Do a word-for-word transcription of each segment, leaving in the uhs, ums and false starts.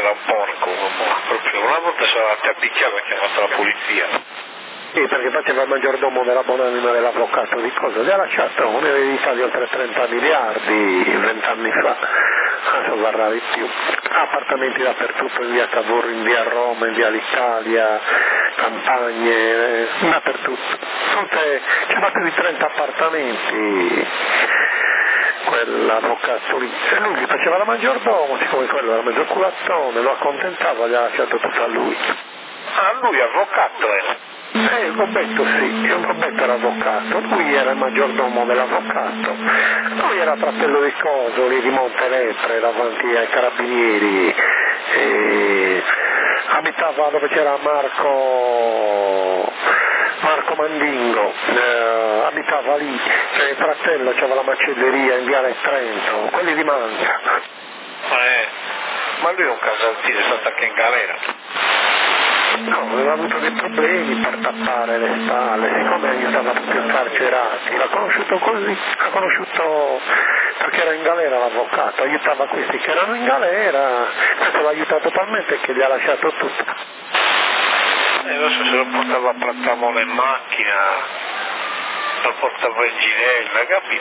era un porco, proprio una volta si era appicchiato e ha chiamato la polizia. Sì, perché faceva il maggiordomo della buonanima dell'avvocato di cosa? Gli ha lasciato un'eredità di oltre trenta miliardi vent'anni fa, adesso varrà di più. Appartamenti dappertutto, in via Cavour, in via Roma, in via l'Italia, campagne, eh, dappertutto. Tutte, c'era più di trenta appartamenti quell'avvocato lì. E lui gli faceva la maggiordomo, siccome quello era mezzo culattone, lo accontentava, gli ha lasciato tutto a lui. Ah, lui avvocato era? Eh, il Gobbetto sì, il Gobbetto era avvocato, lui era il maggiordomo dell'avvocato, lui era fratello di Coso, lì di Montelepre, davanti ai carabinieri, e abitava dove c'era Marco, Marco Mandingo, eh, abitava lì, cioè il fratello c'aveva la macelleria in Viale Trento, quelli di Manca. Eh, ma lui è un casantino, è stato anche in galera. No, aveva avuto dei problemi per tappare le spalle, siccome aiutava proprio i carcerati, l'ha conosciuto così, l'ha conosciuto perché era in galera l'avvocato, aiutava questi che erano in galera, questo l'ha aiutato talmente che gli ha lasciato tutto. E adesso se lo portava a Plattamone in macchina, lo portava in girella, capito?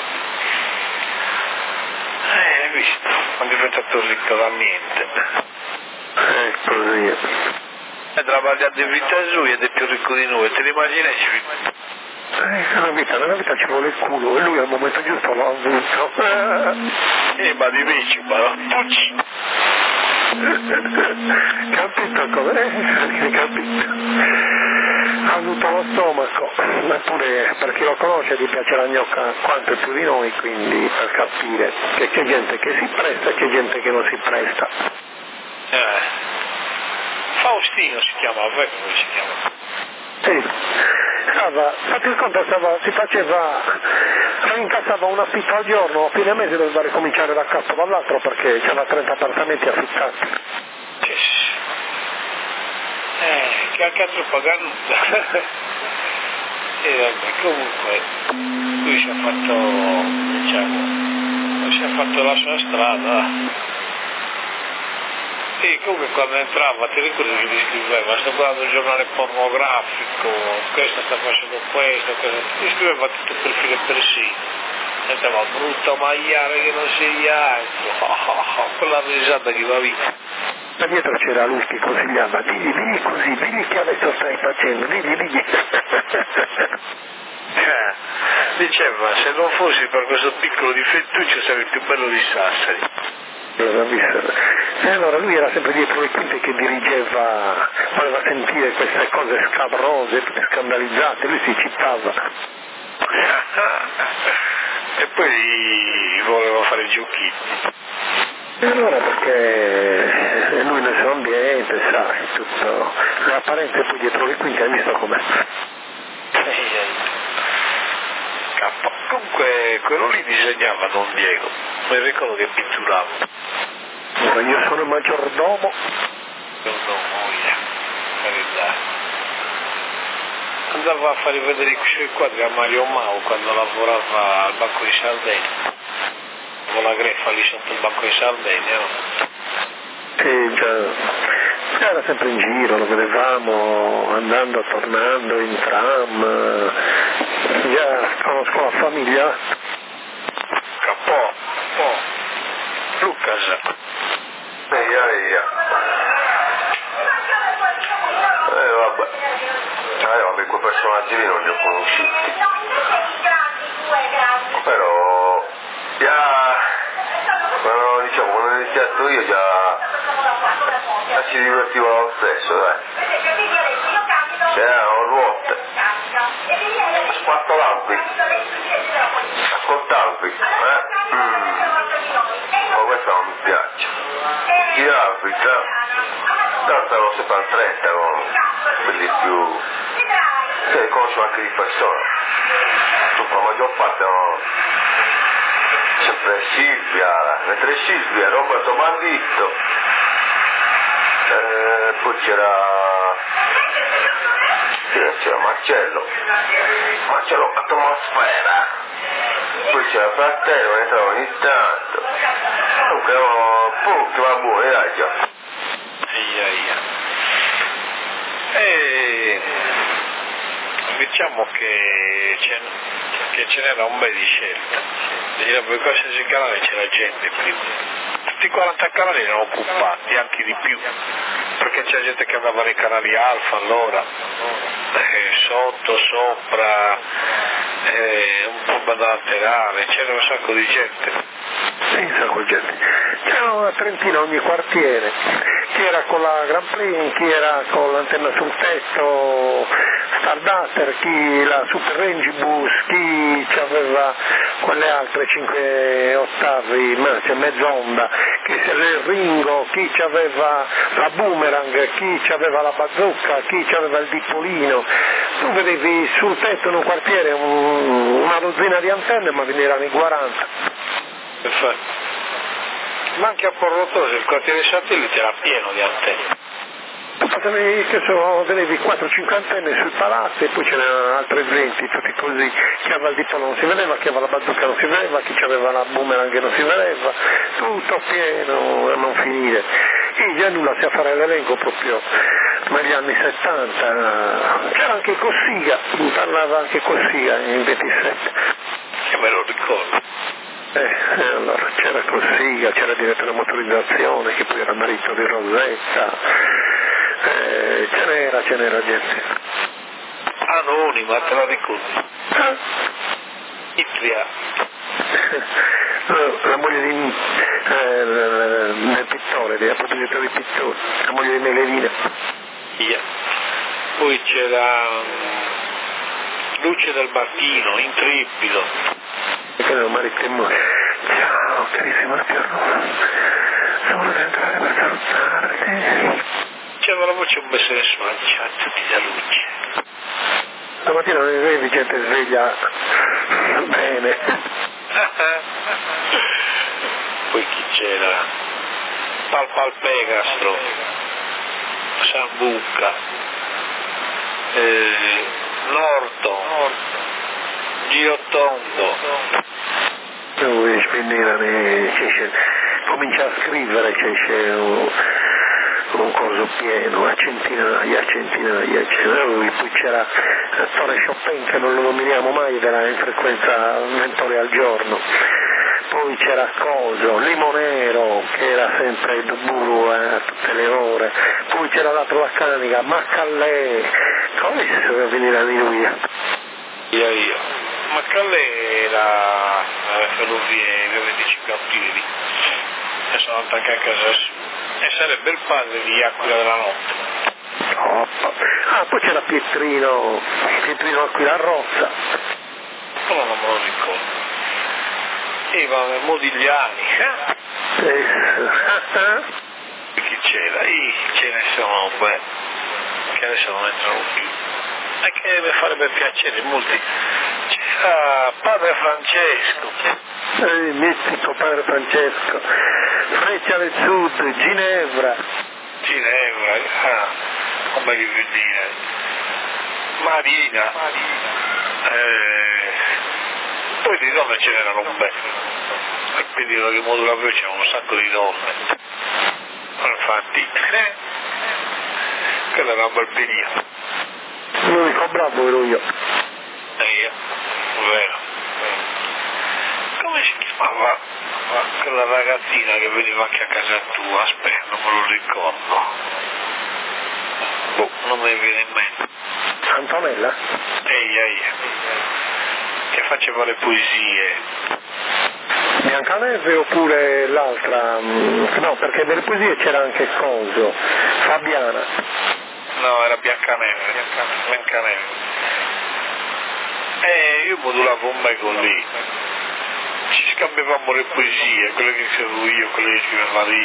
Eh, hai visto, è diventato ricco da niente. Eh, così. È travagliato in vita sua ed è più ricco di noi, te l'immagini? Eh, nella vita, nella vita ci vuole il culo e lui al momento giusto l'ha avuto. Eh, ma di me ci va, pucci! Capito come? Eh, capito. Ha avuto lo stomaco, eppure per chi lo conosce gli piace la gnocca quanto più di noi, quindi per capire che c'è gente che si presta e c'è gente che non si presta. Eh. Faustino si chiamava, come si chiama? Sì, stava, fate il conto, stava, si faceva, incassava un affitto al giorno, a fine mese doveva ricominciare da capo dall'altro perché c'era trenta appartamenti affittati. Che, eh, che anche altro pagano. E vabbè, comunque, lui si è fatto, diciamo, si è fatto la sua strada. Sì, comunque quando entrava ti ricordi che gli scriveva, sto guardando il giornale pornografico, questo sta facendo questo, questo, gli scriveva tutto per filo e per sì. E stava brutto maiale che non sei altro, oh, oh, oh, quella risata che va via. Da dietro c'era lui che consigliava, digli, digli così, digli che adesso stai facendo, digli, digli. Eh, diceva, se non fossi per questo piccolo difettuccio sarei il più bello di Sassari. E allora lui era sempre dietro le quinte che dirigeva, voleva sentire queste cose scabrose, tutte scandalizzate, lui si citava. E poi voleva fare i giochini. E allora perché lui nel suo ambiente, sai, tutto, le apparenze poi dietro le quinte, hai visto com'è? Comunque quello lì disegnava Don Diego, mi ricordo che pitturava. Ora io sono il maggiordomo. Non so, moglie, carità. Andava a fare vedere i suoi quadri a Mario Mau quando lavorava al Banco di Sardegna. Con la greffa lì sotto il Banco di Sardegna, no? Sì, già. Era sempre in giro, lo vedevamo andando, tornando in tram. Già conosco la famiglia. Capo, po'. Lucas. Eia, eia. Eh vabbè. Eh vabbè, quei personaggi lì non li ho conosciuti. Però già quando diciamo quando ho iniziato io già, già ci divertivo lo stesso, dai. C'erano ruote, spattolabili, ascoltabili, eh? Mm. Ma questo non mi piace. Girabili, tanto erano sempre al trenta, erano quelli più... Sì, conosco anche di persona. Tutta la maggior parte erano sempre Silvia, mentre Silvia, Roberto Banditto, eh, poi c'era... c'era Marcello, Marcello Atmosfera, poi c'era Fratello, entrava ogni tanto, comunque erano pochi, ma buoni, dai già. Ia, ia. E diciamo che ce, che ce n'era un bel di scelta. Per qualsiasi canale c'era gente prima. Tutti i quaranta canali erano occupati, anche di più, perché c'era gente che andava nei canali alfa allora, eh, sotto, sopra, eh, un po' banda laterale, c'era un sacco di gente. Sì, un sacco di gente. C'era una trentina ogni quartiere, chi era con la Grand Prix, chi era con l'antenna sul tetto, Stardaster, chi la Super Rangibus, chi aveva quelle altre cinque ottavi, ma c'è mezza onda, chi c'era il Ringo, chi aveva la Boomerang, chi aveva la bazooka, chi aveva il Dippolino. Tu vedevi sul tetto in un quartiere un, una dozzina di antenne, ma ve ne erano i quaranta. Perfetto. Ma anche a Porrotose il quartiere satellite era pieno di antenne. Che so, vedevi quattro cinque antenne sui palazzi e poi ce n'erano altre venti, tutti così. Chi aveva il Dipolo non si vedeva, chi aveva la bazooka non si vedeva, chi aveva la Boomerang non si vedeva, tutto pieno a non finire. E già nulla si a fare l'elenco proprio negli anni settanta. C'era anche Cossiga, parlava anche Cossiga in ventisette. Che me lo ricordo. Eh, allora c'era Cossiga, c'era direttore motorizzazione, che poi era marito di Rosetta, eh, ce n'era, ce n'era gente. Anonima, te la ricordi? Ah. Itria. La moglie di eh, del pittore, del proprietario di pittore, la moglie di Melevina. Yeah. Poi c'era Luce del Martino, Intrepido. Quello marito e moglie. Ciao carissimo Pierrone, sono voluto entrare per salutarti. C'era la voce un essere smanciata di da luce. Stamattina non vedi gente sveglia bene. Poi chi c'era? Palpal Pegastro, Sambuca, eh, Norton, Girotondo. Lui spendere, comincia a scrivere, c'è un, un coso pieno, a centinaia, a centinaia, centinaia. Poi c'era l'attore Chopin che non lo nominiamo mai, era in frequenza venti ore al giorno. Poi c'era Coso, Limonero, che era sempre il buru eh, a tutte le ore. Poi c'era la Trovacanica, Maccallè, come si doveva venire a Miluia? Io, io. Maccallè era alle ferrovie via venticinque aprile, e sono andato anche a casa sua. E sarebbe il padre di Aquila della Notte. Oh, ah, poi c'era Pietrino, Pietrino Aquila Rozza. Quello non me lo ricordo. Eva Modigliani, eh? Eh. Chi c'era? Ih, ce ne sono, beh, che adesso non entrano più. E che mi farebbe piacere, molti. C'era Padre Francesco. Eh, mitico Padre Francesco. Freccia del Sud, Ginevra. Ginevra, ah, come vi vuol dire? Marina. Eh, poi di donne ce n'erano un bel. Al periodo che modula poi c'era un sacco di donne. Infatti, eh, quello era un bel periodo. L'unico bravo ero io. E io, vero. Come si chiamava quella ragazzina che veniva anche a casa tua? Aspetta, non me lo ricordo. Boh, non mi viene in mente. Antonella? Ehi, ehi. Che faceva le poesie. Biancaneve oppure l'altra? No, perché nelle poesie c'era anche Coso, Fabiana. No, era Biancaneve, Biancaneve. E io modulavo un bel lì. Ci scambiavamo le poesie, quelle che scrivevo io, quelle che scriveva lì.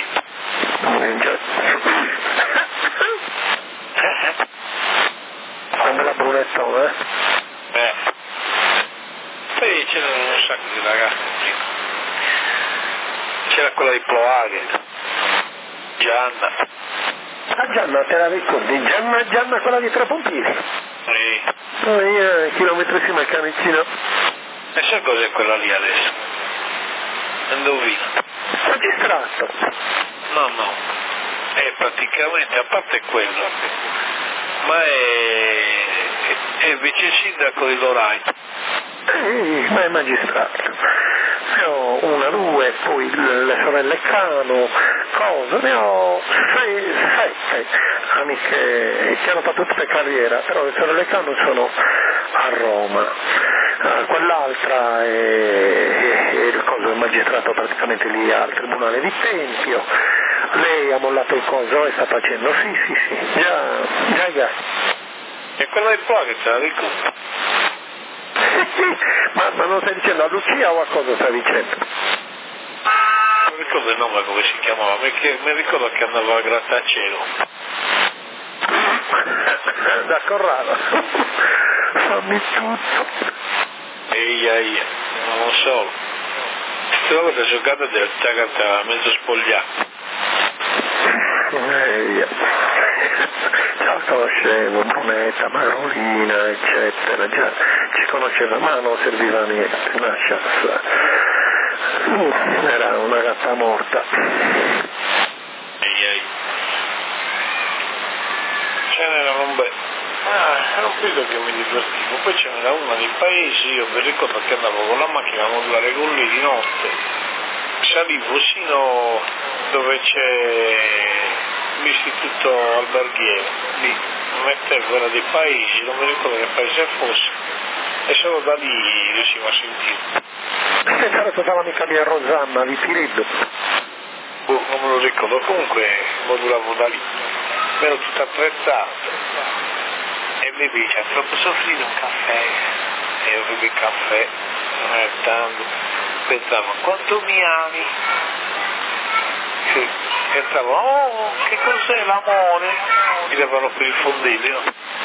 Quando la brunettona, eh? Eh. Poi c'erano un sacco di ragazzi prima. C'era quella di Ploaghe, Gianna. Ah, Gianna, te la ricordi? Gianna, Gianna quella di Tre Pompini. Sì. Oh, io, chilometrissima il canicino. E sai cos'è quella lì adesso? Indovina. Magistrato. No, no. È praticamente, a parte quello, ma è, è, è vice sindaco di Lorai. Sì, ma è magistrato. Ne ho una, due, poi le sorelle Cano, cosa, ne ho sei, sette amiche che hanno fatto tutte carriera, però le sorelle Cano sono a Roma. Uh, quell'altra è, è, è il coso, il magistrato praticamente lì al Tribunale di Tempio. Lei ha mollato il coso e sta facendo, sì, sì, sì, già, già, già. E quella di qua che te la dico? ma, ma non stai dicendo a Lucia o a cosa stai dicendo? Non ricordo il nome come si chiamava, perché mi ricordo che andava a grattacielo. Da Corrado. Fammi tutto. Eia, eia, non solo. Questa volta giocata del Tagata mezzo spogliato. Eia. Già la conoscevo, Brunetta, Marolina, eccetera, già ci conosceva, ma non serviva a niente, lascia. Uh, era una gatta morta. Eia, eia. Ce n'erano un bel. Ah, era un periodo che mi divertivo, poi ce n'era una nei paesi, io mi ricordo che andavo con la macchina a modulare con lì di notte, salivo sino dove c'è l'istituto alberghiero, lì mettevo, era dei paesi, non mi ricordo che paese fosse, e solo da lì riuscivo a sentire. E sarà stata l'amica mia Rosanna di Pirillo. Boh, non me lo ricordo, comunque modulavo da lì, mi ero tutto attrezzato. E mi dice, posso offrire un caffè? E io bevo il caffè, aspettando, pensavo, quanto mi ami? Sì. Pensavo, oh, che cos'è l'amore? Mi davano per il fondello.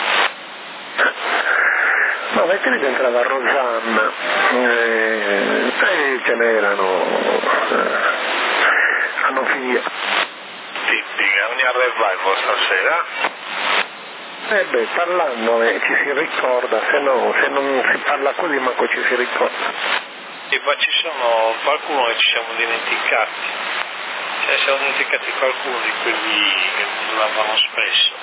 No, ma lì entrava Rosanna, e eh, ce n'erano, eh, a non finire. Tipica, non ne revival stasera? Eh beh, parlandone ci si ricorda, se no, se non si parla così manco ci si ricorda. E ma ci sono qualcuno che ci siamo dimenticati, cioè siamo dimenticati qualcuno di quelli che modulavano spesso.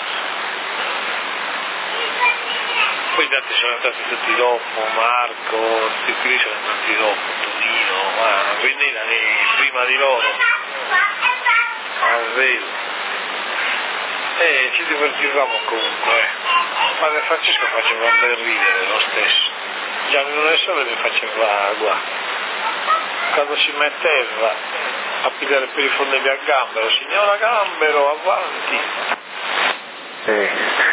Poi tanti sono andati tutti dopo, Marco, tutti quelli sono andati dopo, Tonino, ma Venera prima di loro. Ah, vero. E ci divertivamo comunque, eh. Padre Francesco faceva un bel ridere lo stesso, Gianni Lorenzo mi faceva guarda, quando si metteva a pigliare per i fondelli a Gambero, signora Gambero, avanti. Eh.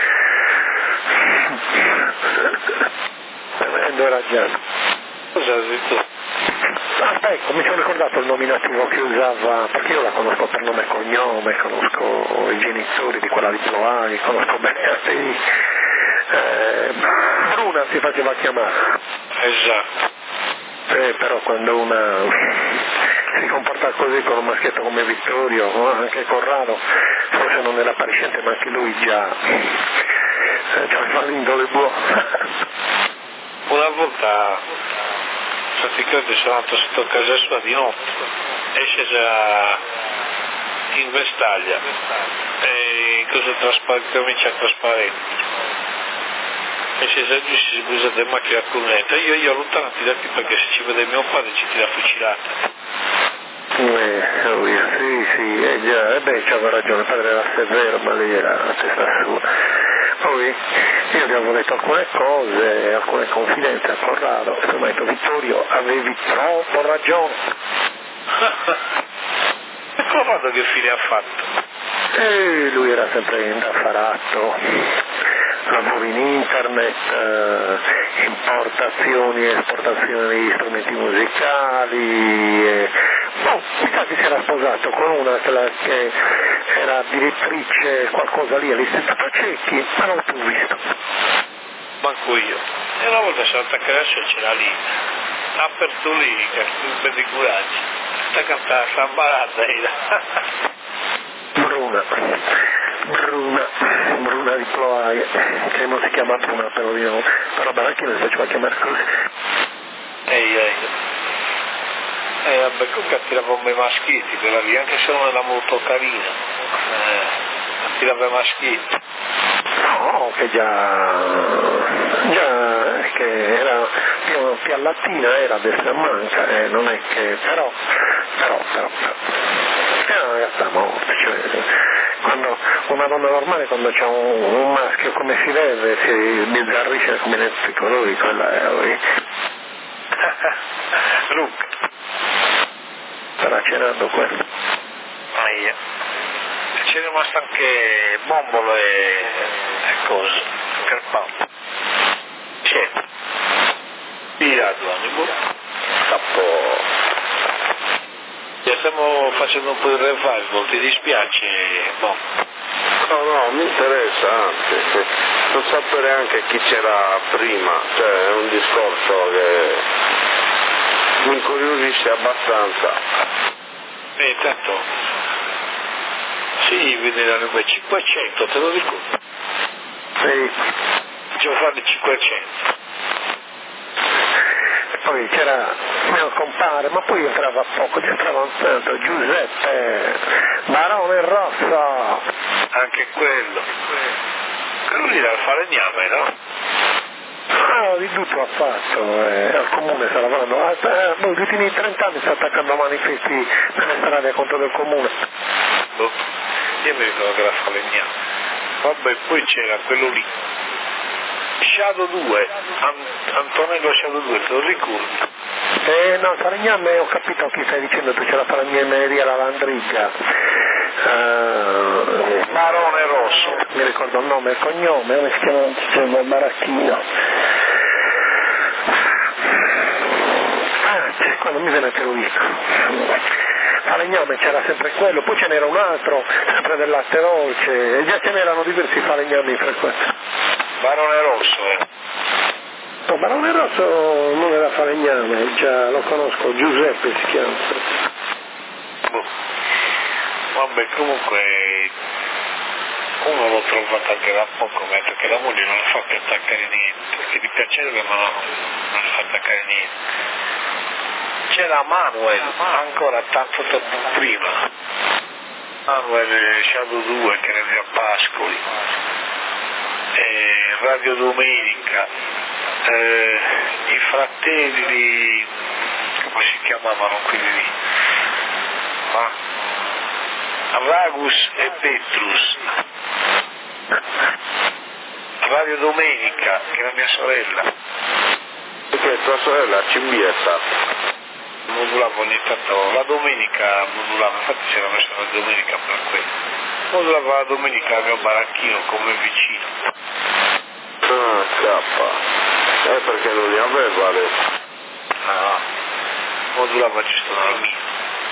Avendo era Gianni. Cosa hai detto? Ah, ecco, mi sono ricordato il nominativo che usava, perché io la conosco per nome e cognome, conosco i genitori di quella di Ploai, conosco bene a lei. Eh, Bruna si faceva chiamare. Esatto. Eh, però quando una si comporta così con un maschietto come Vittorio, o anche Corrado, forse non era appariscente, ma anche lui già eh, aveva l'indole buona. Una volta praticamente sono andato sotto casa sua di notte, esce già in vestaglia e cosa trasparente, comincia trasparente, esce già giù, si è sbusato in macchina a cornetta, io io allontanati da qui perché se ci vede mio padre ci tira fucilata. Eh, lui, sì, sì, eh già, eh beh, c'aveva ragione, il padre era severo, ma lei era la testa sua. Poi io gli avevo detto alcune cose, alcune confidenze a Corrado, e poi mi ha detto, Vittorio, avevi troppo ragione. E Corrado che fine ha fatto? E lui era sempre indaffarato, lavoro in internet, eh, importazioni e esportazioni degli strumenti musicali, e, boh, mi sa che si era sposato con una che, la, che era direttrice qualcosa lì all'Istituto Cecchi, ma non l'ho più visto. Manco io. E una volta sono attaccato a suo, c'era lì, ha aperto lì, che per di coraggio, sta cantando, sta imbarata Bruna, Bruna, Bruna di Ploai, che non si chiama Bruna però di nome, però Baracchino si faceva chiamare così. Ehi, ehi. E eh, vabbè, comunque attirava bombe maschietti quella lì, anche se non era molto carina. Eh, attirava maschietti. No, che già, già che era più, più latina, era destra manca, eh, non è che, però, però, però, però. È una ragazza morta, cioè, quando una donna normale quando c'è un, un maschio come si deve, si bizzarrisce come nel lui, quella è lui. Luca. Starà cenando questo. Aia. C'è rimasto anche Bombolo e, e cose, Carpano. C'è. Tirato animo. Tappo. Stiamo facendo un po' di revival, ti dispiace? Boh. No, no, mi interessa, anzi, non sapere anche chi c'era prima, cioè è un discorso che mi incuriosisce abbastanza. E tanto, sì, vedere la cinquecento, te lo ricordo? Sì. Giovanni cinquecento. Poi c'era mio compare, ma poi entrava poco, entrava un altro, Giuseppe, Barone Rosso. Anche quello. Quello lì era il falegname, no? Ah, di tutto ha fatto, eh, al comune sta lavorando, ah, sta, boh, gli ultimi trenta anni sta attaccando a manifesti nelle strade contro del comune. Boh, io mi ricordo che era falegname. Vabbè, poi c'era quello lì. Shadow due, An- Antonello Shadow due, te lo ricordi? Eh no, falegname, ho capito chi stai dicendo, tu c'è la falegnameria, la Landriga. Uh, Barone Rosso. Mi ricordo il nome e il cognome, come si chiama? C'è il baracchino. Ah, c'è, quando mi viene te lo dico. Falegname c'era sempre quello, poi ce n'era un altro, sempre del latte dolce, e già ce n'erano diversi falegnami in frequenza. Barone Rosso, eh. No, Barone Rosso non era falegname, già lo conosco, Giuseppe si chiama. Boh. Vabbè, comunque uno l'ho trovato anche da poco, perché la moglie non le fa più attaccare niente, perché gli piaceva ma no, non le fa attaccare niente. C'era Manuel, ancora tanto tempo prima, Manuel Shadow due che era via Pascoli, e Radio Domenica, eh, i fratelli, come si chiamavano quelli lì? Ma Ragus e Petrus, Radio Domenica, che era mia sorella. Perché tua sorella C B è stata? Modulava ogni tanto, la domenica modulava, infatti c'era messo la domenica per quello. Modulava la domenica al mio baracchino come vicino. Ah, scappa. Eh, perché non li aveva adesso? Ah, modulava giusto nel mio.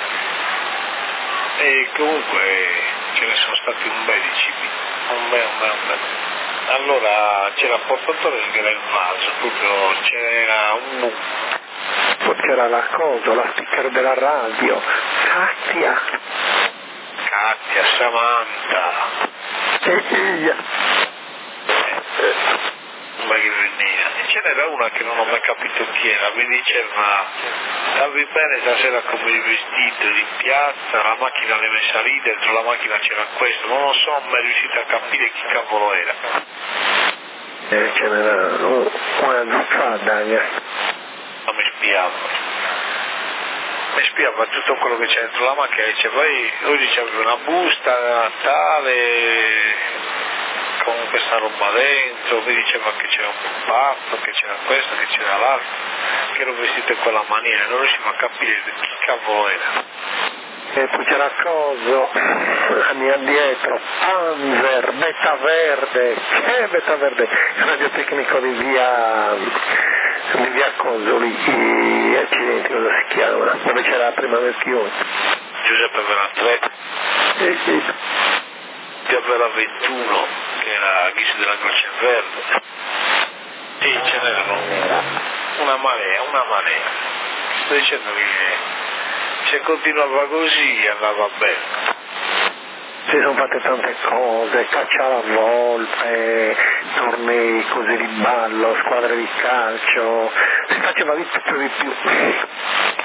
E comunque ce ne sono stati un bel di C B, un bel, un bel, un bel. Allora c'era il portatore che era il vaso, proprio c'era un boom. Poi c'era la cosa, la speaker della radio, Katia. Katia, Samantha. E figlia. Eh, ma che veniva. E ce n'era una che non ho mai capito chi era, mi diceva, stavi bene stasera come il vestito di piazza, la macchina deve salire, dentro la macchina c'era questo, non lo so, non è riuscito a capire chi cavolo era. E ce n'era una zuffada, Ma mi spiava. Mi spiava tutto quello che c'è dentro la macchina, dice, poi oggi c'aveva una busta tale, con questa roba dentro, mi diceva che c'era un pupazzo, che c'era questo, che c'era l'altro, che ero vestito in quella maniera, non riuscivo a capire chi cavolo era. E poi c'era Coso, anni addietro, Panzer, Beta Verde, che Beta Verde, il radiotecnico di via, di via Coso lì, gli accidenti, cosa si chiama, dove c'era prima Verchioni. Giuseppe Venatre. Sì, sì. Giappella ventuno, che era Ghissi della Croce Verde. Sì, ce n'erano una marea, una marea. Sto dicendo che se continuava così andava bene. Si sono fatte tante cose, caccia alla volpe, tornei, cose di ballo, squadre di calcio, si faceva di tutto e di più.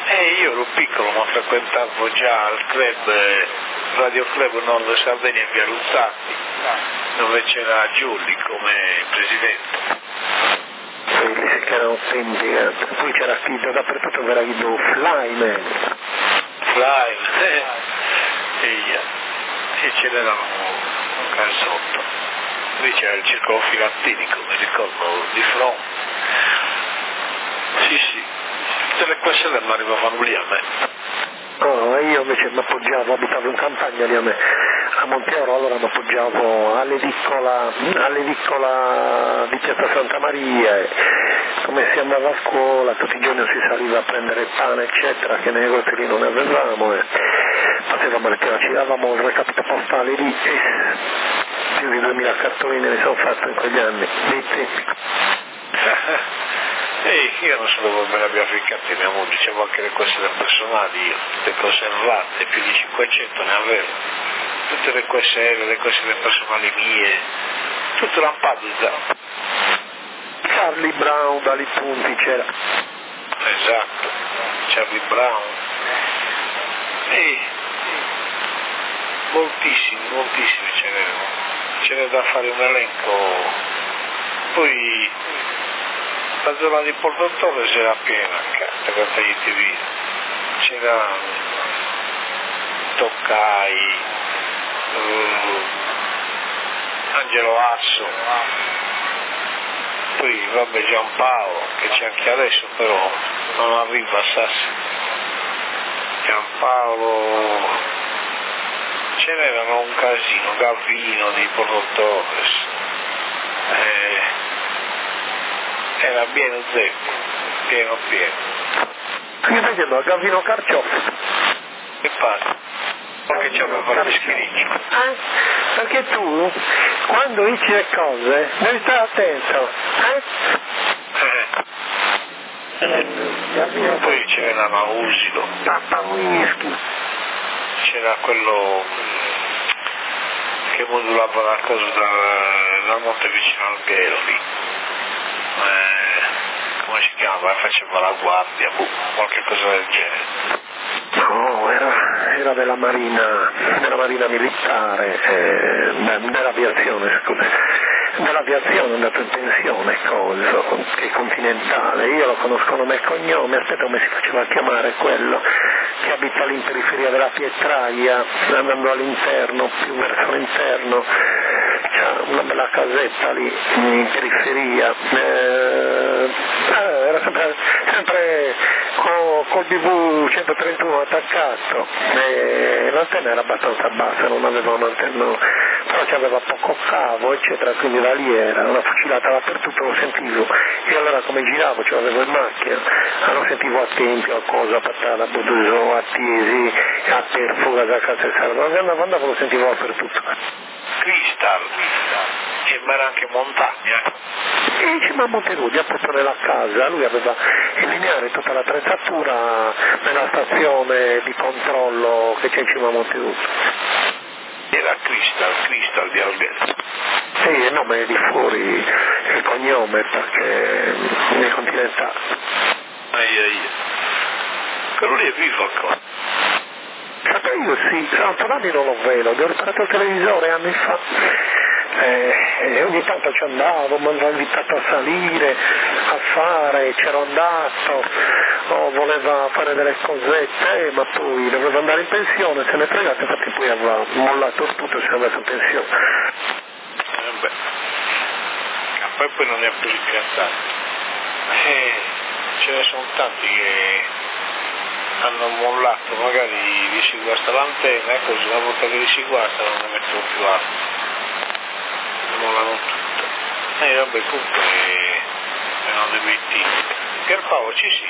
Eh, io ero piccolo, ma frequentavo già il club, eh, Radio Club Nord Sardegna via Ruzzati, dove c'era Giulli come presidente. Quelli sì che erano autentiche, poi c'era scritto dappertutto, era scritto Flyman. Flyman, eh, e, e ce n'erano un calzotto. Lì c'era il circolo filattinico, mi ricordo, di fronte. Sì, sì, tutte le queste mi arrivavano lì a me. Oh, io invece mi appoggiavo, abitavo in campagna lì a me, a Monteoro, allora mi appoggiavo all'edicola, all'edicola di Piazza Santa Maria, e come si andava a scuola, tutti i giorni si saliva a prendere il pane, eccetera, che nei negozi lì non ne avevamo, e facevamo le tela, ci davamo il recapito postale lì, e più di duemila cartoline mi sono fatto in quegli anni, dei tempi. Ehi, io non so dove me le abbia ficcate, mia moglie, dicevo anche le queste del personale, io, le cose errate, più di cinquecento ne avevo, tutte le queste, le queste del personale mie, tutto lampazzo. Charlie Brown, dali punti c'era. Esatto, Charlie Brown. E moltissimi, moltissimi ce n'erano, c'era da fare un elenco, poi la zona di Porto Torre c'era piena, cazzo, quanta gente via. C'era Toccai, uh, Angelo Asso, poi vabbè Giampaolo, che c'è anche adesso, però non arriva a Sassi. Giampaolo, ce n'erano un casino, Gavino di Porto Torres. Eh, era pieno zeppo, pieno pieno. Io vedevo a Gavino Carcioffi. Che passa? Perché c'aveva gli schirici. Eh? Perché tu, quando dici le cose, devi stare attento. Eh? Eh. Poi c'era Mausilo. Papa Whisky. C'era quello che modulava la cosa da, da notte vicino al Ghero lì. Eh, come si chiama? Faceva la guardia, boh, qualche cosa del genere. No, era, era della marina, della marina militare, eh, dell'aviazione, scusa, dell'aviazione, è andato in pensione, Coso, che è Continentale, io lo conosco nome e cognome, aspetta come si faceva chiamare quello che abita lì in periferia della Pietraia, andando all'interno, più verso l'interno, c'ha una bella casetta lì in periferia, eh, era sempre, sempre con, col B V centotrentuno attaccato, e l'antenna era abbastanza bassa, non aveva un'antenna, però c'aveva poco cavo, eccetera, quindi da lì era una fucilata dappertutto, lo sentivo, e allora come giravo, ce l'avevo in macchina, lo sentivo a Tempio, a cosa, a Pattana, a Boduso, a Tiesi, a Perfuga, da Cazzo e Salvo, andavo, andavo, lo sentivo dappertutto. Cristal, che era anche montagna. E in cima a Monteludia, proprio nella casa, lui aveva in lineare tutta l'attrezzatura nella stazione di controllo che c'è in cima a Monteludia. Era Cristal, Cristal di Alberto. Sì, il nome è di fuori, il cognome, perché è Continentale. Ai ai. Quello lì è vivo ancora. Sapete, io sì, otto anni non lo vedo, ho riparato il televisore anni fa. Eh, e ogni tanto ci andavo, mi aveva invitato a salire, a fare, c'ero andato, oh, voleva fare delle cosette, eh, ma poi doveva andare in pensione, se ne fregate, infatti poi aveva mollato tutto e si è andato in pensione. Eh beh, poi poi non ne ha più ripiazzato. Eh, ce ne sono tanti che hanno mollato, magari gli si guasta l'antenna, e così una volta che gli si guasta non ne mettono più altro. Mollano tutto. E eh, vabbè, comunque erano dei metti. Pierpaolo ci si.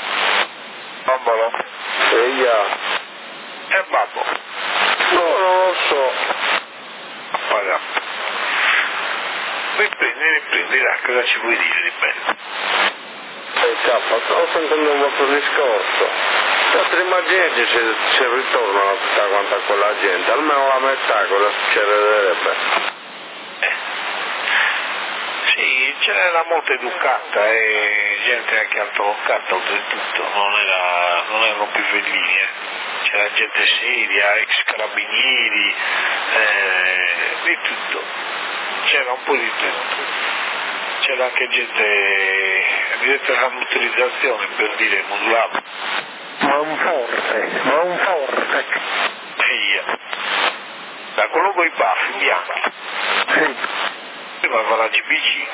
Babbo? E io? E babbo? No, non lo so. Guarda. Riprendi, riprendi, là, cosa ci vuoi dire di bello? E cappa, stavo sentendo un vostro discorso. Se ti immagini se ci ritornano tutta quanta quella gente, almeno la metà cosa succederebbe? Sì, ce n'era molto educata e gente anche altolocata oltretutto, non, era, non erano più vellini, eh. C'era gente seria, ex carabinieri, eh, di tutto, c'era un po' di tutto, c'era anche gente diretta all'utilizzazione, per dire, modulava. Ma un forte, ma un forte. Via. Da quello con i baffi bianchi. Sì. Prima aveva la G B C.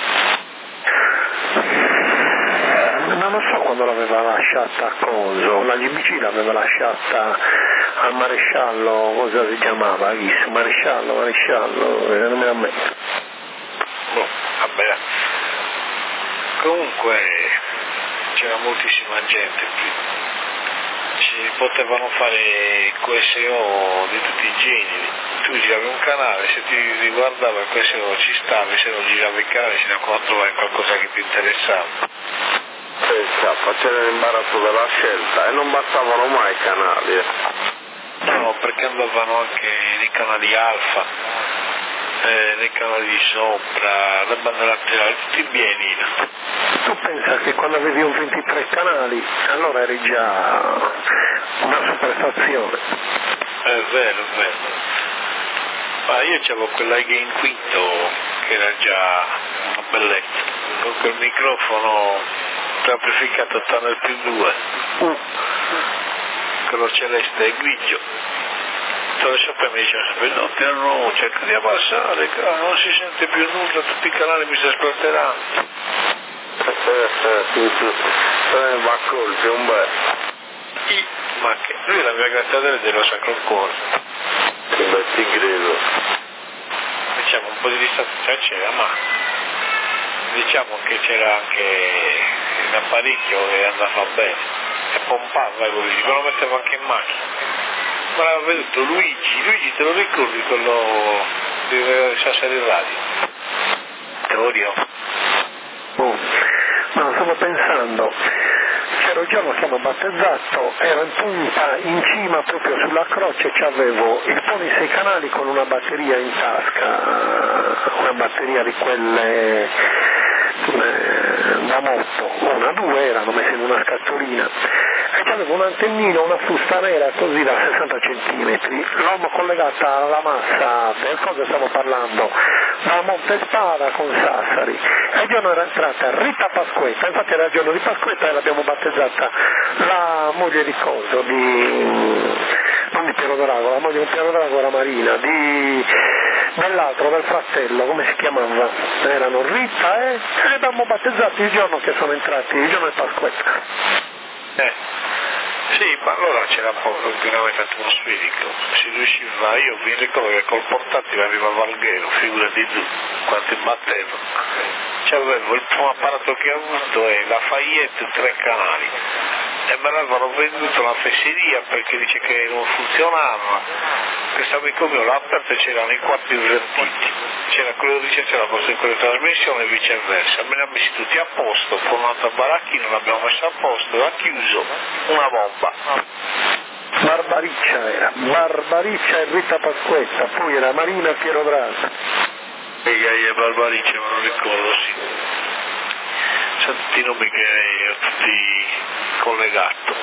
Non lo so quando l'aveva lasciata a Coso, la G B C l'aveva lasciata al maresciallo, cosa si chiamava? Chissà, maresciallo, maresciallo, non me la metto. Boh, vabbè. Comunque c'era moltissima gente qui. Ci potevano fare Q S O di tutti i generi. Tu giravi un canale, se ti riguardava il Q S O ci stavi, se non giravi il canale ci da trovavi qualcosa che ti interessava. Pensa, faceva l'imbarazzo della scelta e non bastavano mai i canali. Eh. No, perché andavano anche nei canali alfa, eh, nei canali di sopra, la banda laterale, tutti bieni. Tu pensa che quando avevi un ventitré canali, allora eri già una superstazione. È vero, è vero. Ma io c'avevo quell'Aiga in quinto che era già una bellezza, con quel microfono amplificato Tunnel più due, Uh. quello celeste e grigio. Tutto sempre mi diceva sempre no, piano, cerca di abbassare, non si sente più nulla, tutti i canali mi si esploderanno. Eh, ma colpi, un bel. I, ma che lui è la mia graziatore dello Sacro Cuore. Che bel ti credo. Diciamo un po' di distanza c'era, ma diciamo che c'era anche l'apparecchio che andava bene e pompava, dico, lo mettevo anche in macchina. Ma l'aveva veduto Luigi, Luigi te lo ricordi quello di Sassari Radio? Teorio. Oh. No, stavo pensando, c'era un giorno che hanno battezzato, ero in punta, in cima proprio sulla croce, c'avevo il Pony sei canali con una batteria in tasca, una batteria di quelle eh, da moto, una, due erano messe in una scatolina, e c'avevo un antennino, una frusta nera così da sessanta centimetri, l'ho collegata alla massa del cosa stavo parlando, da Montespada con Sassari, e il giorno era entrata Rita Pasquetta, infatti era il giorno di Pasquetta e l'abbiamo battezzata la moglie di Coso, di, non di Piero Drago, la moglie di Piero Drago era Marina, di, dell'altro, del fratello, come si chiamava? Erano Rita e, e li abbiamo battezzati il giorno che sono entrati, il giorno di Pasquetta. Eh. Sì, ma allora c'era poco inquinamento atmosferico, si riusciva, io mi ricordo che col portatile arrivava al Ghero, figurati tu, quanti battevo. C'avevo il primo apparato che ho avuto è la Fayette tre canali e me l'avevano venduto alla fesseria perché dice che non funzionava. Questo amico mio l'ha aperto e c'erano i quarti invertiti, c'era quello che dice c'era la cosa in quelle trasmissioni e viceversa, me ne ha messi tutti a posto, formato a baracchino, l'abbiamo messo a posto e ha chiuso una bomba. Barbariccia era, Barbariccia e Rita Pasquetta, poi era Marina e Piero Drago. E Barbariccia me lo ricordo, sì. Sono tutti i nomi che ho tutti collegato.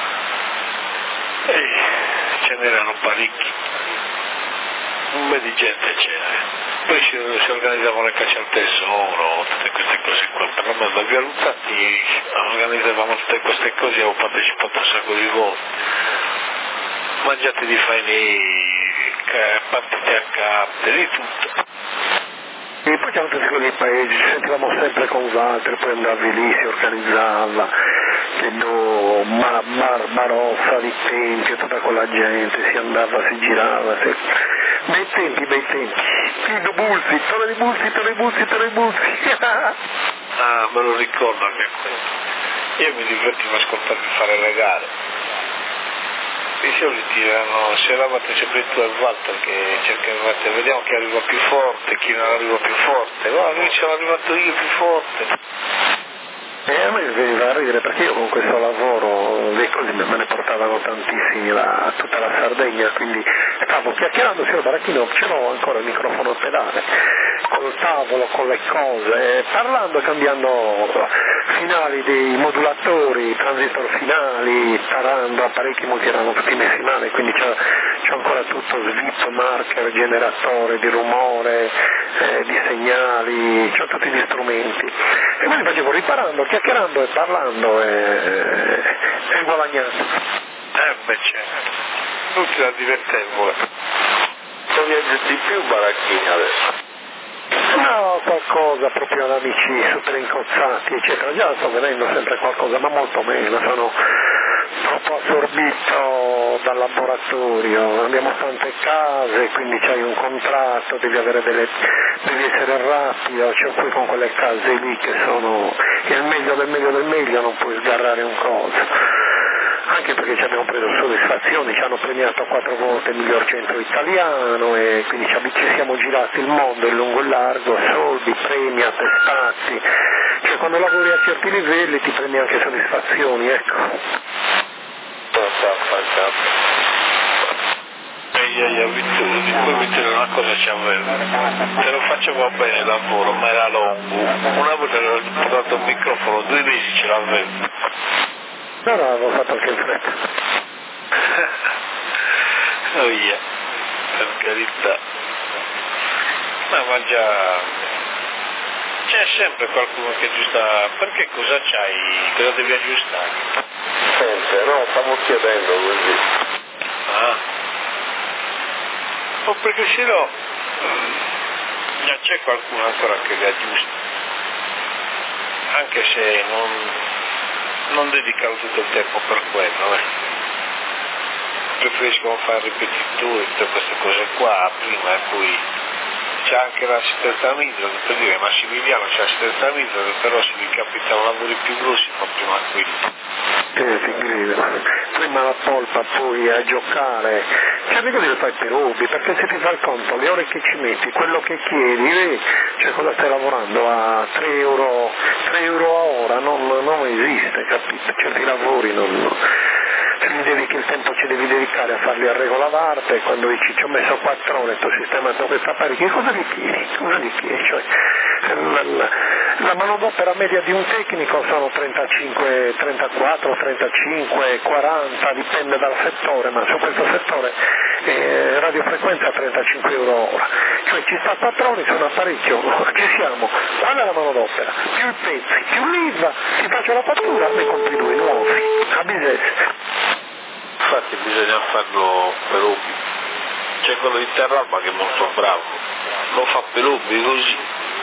E ce n'erano parecchi. Un bel di gente c'era. Poi si, si organizzavano le cacce al tesoro, tutte queste cose qua. Per lo meno da Via Luzzati organizzavamo tutte queste cose, avevo partecipato un sacco di volte. Mangiate di faini, partite a capte, di tutto. E poi c'erano tutti quei paesi, ci sentivamo sempre con Walter, poi andavi lì, si organizzava, no, Bar, Bar, Baroffa, di Tempio, tutta quella gente, si andava, si girava, si... bei tempi, bei tempi. Tino Bulsi, Tore di Bulsi, Tore di Bulsi, Tore di Bulsi. Ah, me lo ricordo anche quello. Io mi divertivo a ascoltarmi fare le gare. I soliti erano, se eravate sempre tu e Walter che cercavate, vediamo chi arriva più forte, chi non arriva più forte, guarda, lui ci sono arrivato io più forte. E a me veniva a ridere perché io con questo lavoro le cose me ne portavano tantissimi a tutta la Sardegna, quindi stavo chiacchierando sul baracchino, ce l'ho ancora il microfono a pedale, col tavolo, con le cose, parlando, cambiando finali dei modulatori, transistor finali, tarando, apparecchi molti erano tutti messi male, quindi c'è, c'è ancora tutto, svip, marker, generatore di rumore, eh, di segnali, c'ho tutti gli strumenti. E quindi facevo riparando, chiacchierando e parlando e, e guadagnando. Eh beh certo, utile a divertevole. Non viaggi di più baracchini adesso? No, qualcosa proprio ad amici super incozzati, eccetera. Già sto vedendo sempre qualcosa, ma molto meno, sono troppo assorbito dal laboratorio, abbiamo tante case, quindi c'hai un contratto, devi avere delle, devi essere rapido, cioè poi con quelle case lì che sono il meglio del meglio del meglio non puoi sgarrare un coso. Anche perché ci abbiamo preso soddisfazioni, ci hanno premiato quattro volte il miglior centro italiano e quindi ci siamo girati il mondo in lungo e largo, soldi, premi, attestati, cioè quando lavori a certi livelli ti prendi anche soddisfazioni, ecco. E io gli ho visto, di cui mi dire una cosa ci avevo, se lo facevo bene il lavoro, ma era lungo, una volta che ho portato un microfono, due mesi ce l'avevo. No, no, avevo fatto anche in fretta. Oh yeah, per carità. No, ma già c'è sempre qualcuno che aggiusta. Perché cosa c'hai? Cosa devi aggiustare? Niente, no, stavo chiedendo così. Ah. O perché se no già c'è qualcuno ancora che li aggiusta. Anche se non, non dedicano tutto il tempo per quello, eh. Preferiscono fare ripetitori, tutte queste cose qua prima e poi c'è anche l'assistenza mitra, per dire Massimiliano c'è l'assistenza mitra, però se vi capitano lavori più grossi fa prima quelli. Eh, ti grido. Prima la polpa, poi a giocare, certe cose le fai per hobby, perché se ti fai conto le ore che ci metti, quello che chiedi, eh, cioè cosa stai lavorando a tre euro, tre euro a ora, non, non esiste, capito? Certi lavori non... Ti devi che il tempo ci devi dedicare a farli a regola d'arte, quando dici ci ho messo quattro ore, ti ho sistemato questa apparecchio, cosa gli chiedi? Cosa gli chiedi? Cioè, la, la, la manodopera media di un tecnico sono trentacinque, trentaquattro, trentacinque, quaranta, dipende dal settore, ma su questo settore eh, radiofrequenza trentacinque euro ora. Cioè ci sta quattro ore su un apparecchio, ci siamo, qual è la manodopera? Più i pezzi, più l'I V A, ti faccio la fattura, ne compri due nuovi, a business. Infatti bisogna farlo per hobby. C'è quello di Terralba che è molto bravo, lo fa per hobby così,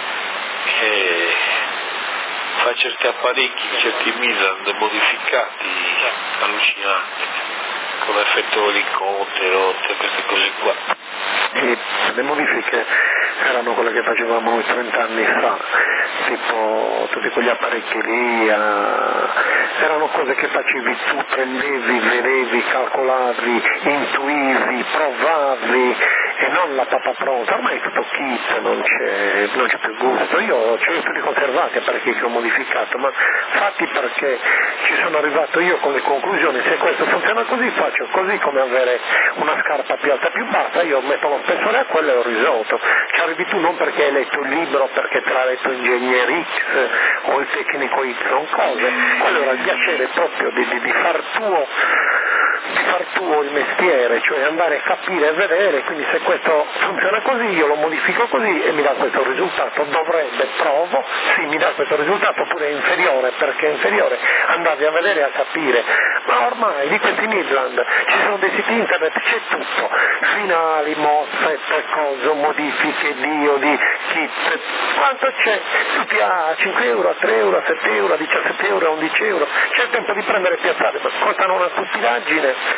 che fa certi apparecchi, certi Midland modificati allucinanti, con l'effetto elicottero, tutte queste cose qua. E le modifiche erano quelle che facevamo noi trent'anni fa, tipo tutti quegli apparecchi lì, eh, erano cose che facevi tu, prendevi, vedevi, calcolavi, intuivi, provavi e non la papà pronta. Ormai è tutto kit, non c'è, non c'è più gusto. Io ce li ho tutti conservati apparecchi che ho modificato, ma fatti perché ci sono arrivato io con le conclusioni: se questo funziona così faccio così, come avere una scarpa più alta più bassa, io metto lo spessore a quello e ho risolto. Ci arrivi tu non perché hai letto il libro, perché te l'ha letto Ingegnere X o il tecnico Y, sono cose. Quello era il piacere proprio di, di, di far tuo di far tuo il mestiere, cioè andare a capire e vedere, quindi se questo funziona così io lo modifico così e mi dà questo risultato, dovrebbe, provo, sì mi dà questo risultato, oppure è inferiore, perché è inferiore, andavi a vedere e a capire. Ma ormai di questi Midland ci sono dei siti internet, c'è tutto, finali, MOSFET, cose, modifiche, diodi, kit, quanto c'è? Tutti a cinque euro, a tre euro, a sette euro, a diciassette euro, a undici euro, c'è il tempo di prendere e piazzare, ma costano una stupidaggine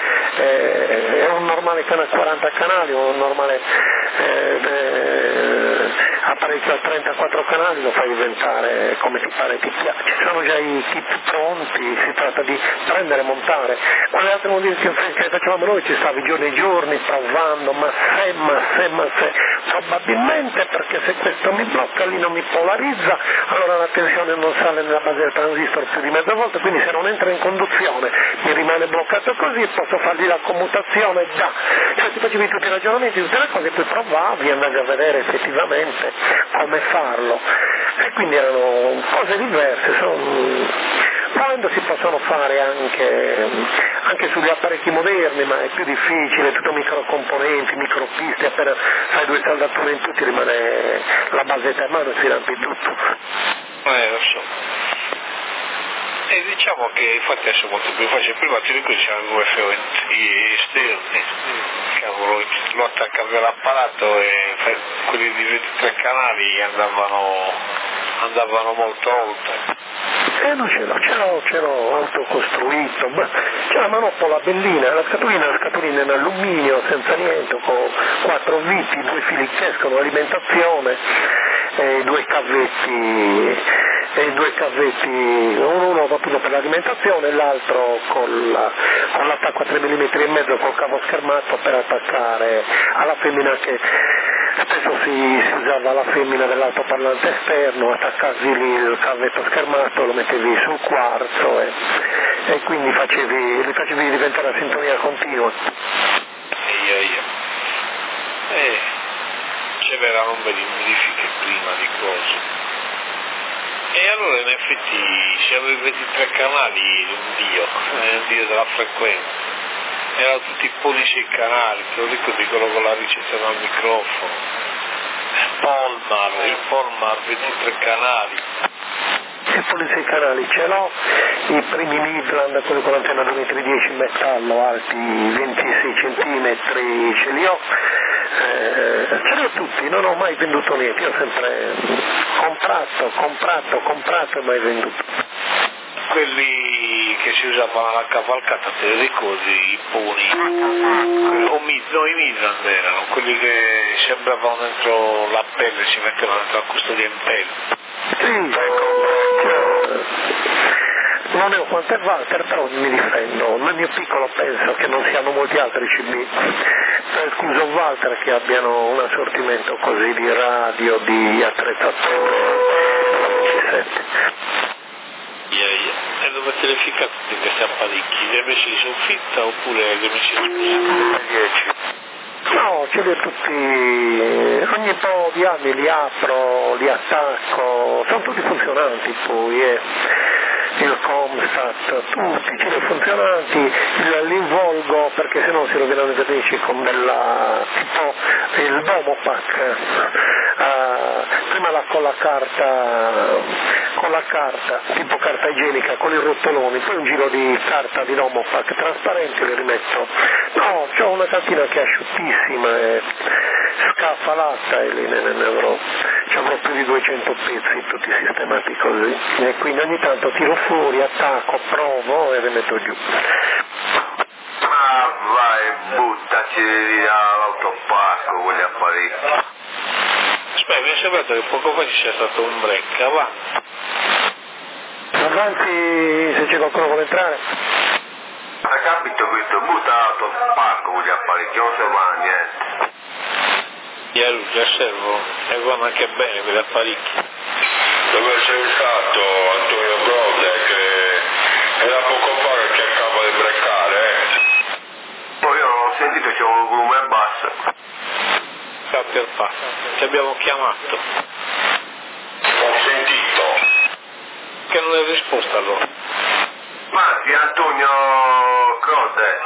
eh, è un normale canale quaranta canali, un normale eh, eh, apparecchio a trentaquattro canali lo fai diventare come ti pare ti piace, ci sono già i kit pronti, si tratta di prendere e montare. Quelle altre modifiche che facevamo noi ci stavi giorni e giorni provando, ma se, ma se, ma se, probabilmente perché se questo mi blocca lì non mi polarizza, allora la tensione non sale nella base del transistor più di mezza volta, quindi se non entra in conduzione mi rimane bloccato così, posso fargli la commutazione già, cioè ti facevi tutti i ragionamenti, tutte le cose, poi provavi, andavi a vedere effettivamente come farlo, e quindi erano cose diverse, sono... Volendo si possono fare anche, anche sugli apparecchi moderni, ma è più difficile, tutto microcomponenti, micropiste, appena fai due saldature in più ti rimane la basetta in mano e si rampi tutto. Eh, lo so. E diciamo che infatti adesso è molto più facile, prima ti ricordi c'erano due F O esterni, cavolo, lo attaccavi all'apparato e quelli di ventitré canali andavano, andavano molto oltre. Eh no, ce l'ho, ce l'ho, ce l'ho autocostruito, c'è la manoppola bellina, la scatolina, la scatolina in alluminio, senza niente, con quattro viti, due fili che escono, alimentazione, e due cavetti, e due cavetti, uno, uno appunto per l'alimentazione e l'altro con, la, con l'attacco a tre millimetri e mezzo col cavo schermato per attaccare alla femmina che spesso si, si usava la femmina dell'altoparlante esterno, attaccavi lì il cavetto schermato, lo mettevi sul quarzo e, e quindi facevi, li facevi diventare a sintonia continua. Ia, ia. Eh, c'erano un bel modifiche prima di cose. E allora in effetti se avevi ventitré canali, un dio, eh, un dio della frequenza. Erano tutti pollici e canali, te lo ricordi quello con la ricezione al microfono, Polmar, il Polmar ventitré canali. Il pollici e canali ce l'ho, i primi Midland, quelli con l'antenna due virgola dieci metri metallo, alti ventisei centimetri, ce li ho, eh, ce li ho tutti, non ho mai venduto niente, io ho sempre comprato, comprato, comprato e mai venduto. Quelli che si usavano alla cavalcata, te li ricordi, i poni, o mid, no, i Midland erano, quelli che sembravano dentro la pelle, si mettevano dentro la custodia in pelle. Sì, ecco, non ne ho quante Walter, però mi difendo, nel mio piccolo penso che non siano molti altri C B, scuso Walter che abbiano un assortimento così di radio, di attrezzature, Yeah, yeah. E dove te li ficcati tutti questi apparecchi? Li hai messi di soffitta oppure li hai messi in dieci? No, ce li ho tutti, ogni po' di anni li apro, li attacco, sono tutti funzionanti poi, eh. Il Comstat, tutti, ce li ho funzionanti, li involgo perché sennò si rovinano i vernici con della, tipo il Domopac, uh, prima la, con la carta, con la carta, tipo carta igienica, con i rotoloni, poi un giro di carta di Domopac trasparente li rimetto. No, c'ho una cantina che è asciuttissima, è scaffalata e lì ne, ne avrò, ci avrò più di duecento pezzi tutti sistemati così, e quindi ogni tanto tiro fuori, attacco, provo e le metto giù. Ma vai, buttaci all'autoparco con gli apparecchi. Aspetta, mi è sembrato che poco fa ci sia stato un break, va. Avanti, se c'è qualcuno vuole entrare. Hai capito questo? Butta all'autoparco con gli apparecchi, non serve a niente. Io già servo, e vanno anche bene quegli apparecchi. Dove sei stato, Antonio Brode, che era poco fa che cercava di breccare, eh? Poi io non ho sentito, c'è un volume basso. Cappia fa, ti abbiamo chiamato. Ho sentito. Che non hai risposto allora? Ma di Antonio Crode.